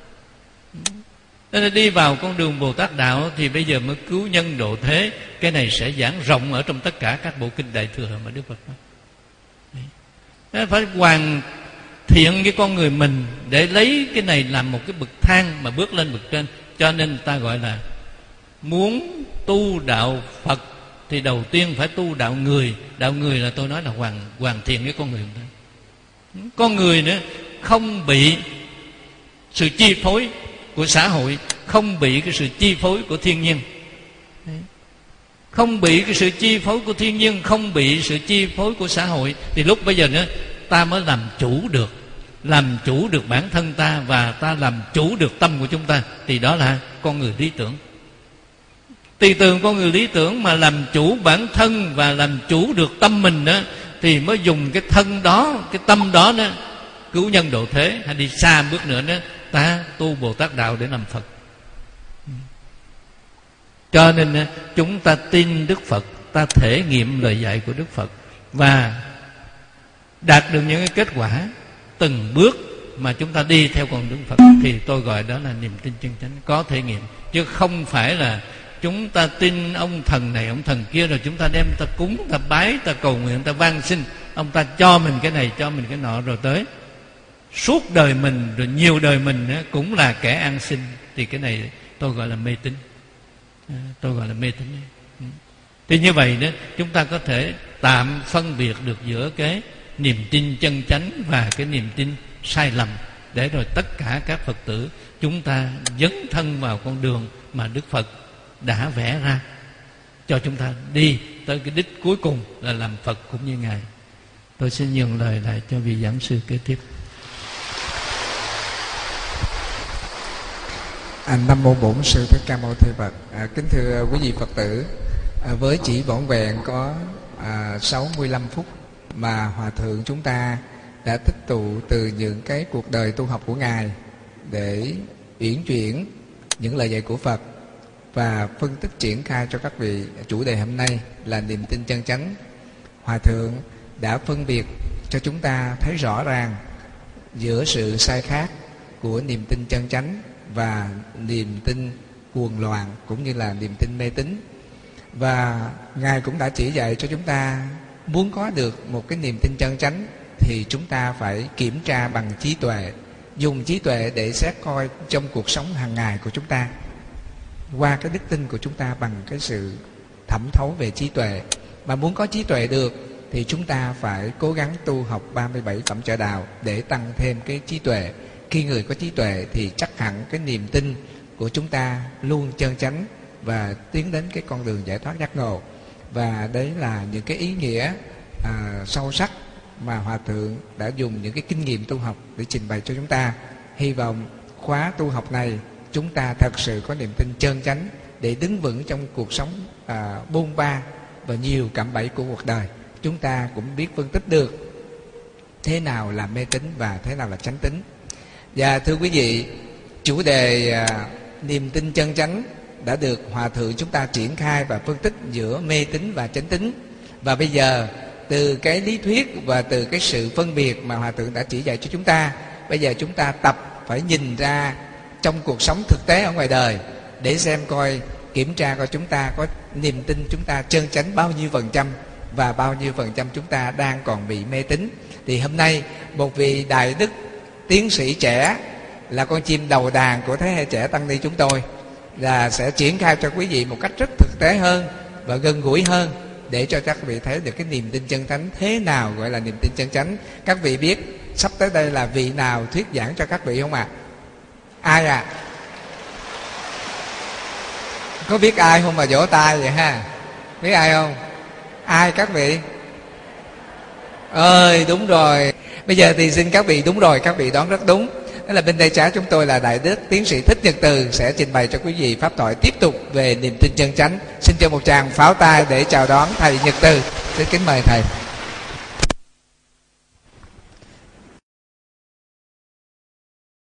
Nên đi vào con đường Bồ Tát đạo thì bây giờ mới cứu nhân độ thế. Cái này sẽ giảng rộng ở trong tất cả các bộ kinh Đại Thừa mà Đức Phật nói. Phải hoàn thiện cái con người mình để lấy cái này làm một cái bậc thang mà bước lên bậc trên. Cho nên ta gọi là muốn tu đạo Phật thì đầu tiên phải tu đạo người. Đạo người là tôi nói là hoàn, hoàn thiện cái con người chúng ta. Con người nữa không bị sự chi phối của xã hội, không bị cái sự chi phối của thiên nhiên, không bị cái sự chi phối của thiên nhiên, không bị sự chi phối của xã hội. Thì lúc bây giờ nữa ta mới làm chủ được, làm chủ được bản thân ta, và ta làm chủ được tâm của chúng ta. Thì đó là con người lý tưởng. Thì từ con người lý tưởng mà làm chủ bản thân và làm chủ được tâm mình đó, thì mới dùng cái thân đó, cái tâm đó đó cứu nhân độ thế. Hay đi xa bước nữa đó, ta tu Bồ Tát đạo để làm Phật. Cho nên chúng ta tin Đức Phật, ta thể nghiệm lời dạy của Đức Phật và đạt được những cái kết quả từng bước mà chúng ta đi theo con đường Phật, thì tôi gọi đó là niềm tin chân chánh, có thể nghiệm. Chứ không phải là chúng ta tin ông thần này ông thần kia rồi chúng ta đem ta cúng, ta bái, ta cầu nguyện, ta van xin ông ta cho mình cái này, cho mình cái nọ, rồi tới suốt đời mình, rồi nhiều đời mình cũng là kẻ ăn xin. Thì cái này tôi gọi là mê tín, tôi gọi là mê tín. Thì như vậy đó, chúng ta có thể tạm phân biệt được giữa cái niềm tin chân chánh và cái niềm tin sai lầm, để rồi tất cả các Phật tử chúng ta dấn thân vào con đường mà Đức Phật đã vẽ ra cho chúng ta đi tới cái đích cuối cùng là làm Phật cũng như Ngài. Tôi xin nhường lời lại cho vị giảng sư kế tiếp. À, Nam mô Bổn Sư Thích Ca Mâu Ni Phật. À, kính thưa quý vị Phật tử, à, với chỉ vỏn vẹn có à, sáu mươi lăm phút mà Hòa Thượng chúng ta đã tích tụ từ những cái cuộc đời tu học của Ngài để uyển chuyển những lời dạy của Phật và phân tích triển khai cho các vị. Chủ đề hôm nay là niềm tin chân chánh. Hòa Thượng đã phân biệt cho chúng ta thấy rõ ràng giữa sự sai khác của niềm tin chân chánh và niềm tin cuồng loạn, cũng như là niềm tin mê tín. Và Ngài cũng đã chỉ dạy cho chúng ta muốn có được một cái niềm tin chân chánh thì chúng ta phải kiểm tra bằng trí tuệ, dùng trí tuệ để xét coi trong cuộc sống hàng ngày của chúng ta, qua cái đức tin của chúng ta bằng cái sự thẩm thấu về trí tuệ. Mà muốn có trí tuệ được thì chúng ta phải cố gắng tu học ba mươi bảy phẩm trợ đạo để tăng thêm cái trí tuệ. Khi người có trí tuệ thì chắc hẳn cái niềm tin của chúng ta luôn chân chánh và tiến đến cái con đường giải thoát giác ngộ. Và đấy là những cái ý nghĩa à, sâu sắc mà Hòa Thượng đã dùng những cái kinh nghiệm tu học để trình bày cho chúng ta. Hy vọng khóa tu học này chúng ta thật sự có niềm tin chân chánh để đứng vững trong cuộc sống à, bôn ba và nhiều cạm bẫy của cuộc đời. Chúng ta cũng biết phân tích được thế nào là mê tín và thế nào là chánh tín. Và thưa quý vị, chủ đề à, niềm tin chân chánh đã được Hòa Thượng chúng ta triển khai và phân tích giữa mê tín và chánh tín. Và bây giờ từ cái lý thuyết và từ cái sự phân biệt mà Hòa Thượng đã chỉ dạy cho chúng ta, bây giờ chúng ta tập phải nhìn ra trong cuộc sống thực tế ở ngoài đời để xem coi, kiểm tra coi chúng ta có niềm tin chúng ta chân chánh bao nhiêu phần trăm và bao nhiêu phần trăm chúng ta đang còn bị mê tín. Thì hôm nay một vị đại đức tiến sĩ trẻ, là con chim đầu đàn của thế hệ trẻ tăng ni chúng tôi, là sẽ triển khai cho quý vị một cách rất thực tế hơn và gần gũi hơn, để cho các vị thấy được cái niềm tin chân chánh thế nào gọi là niềm tin chân chánh. Các vị biết sắp tới đây là vị nào thuyết giảng cho các vị không ạ? À? Ai à? Có biết ai không mà vỗ tay vậy ha? Biết ai không? Ai các vị? Ơi đúng rồi. Bây giờ thì xin các vị đúng rồi, các vị đoán rất đúng. Đó là bên tay trái chúng tôi là Đại đức Tiến sĩ Thích Nhật Từ sẽ trình bày cho quý vị pháp thoại tiếp tục về niềm tin chân chánh. Xin cho một tràng pháo tay để chào đón thầy Nhật Từ. Xin kính mời thầy.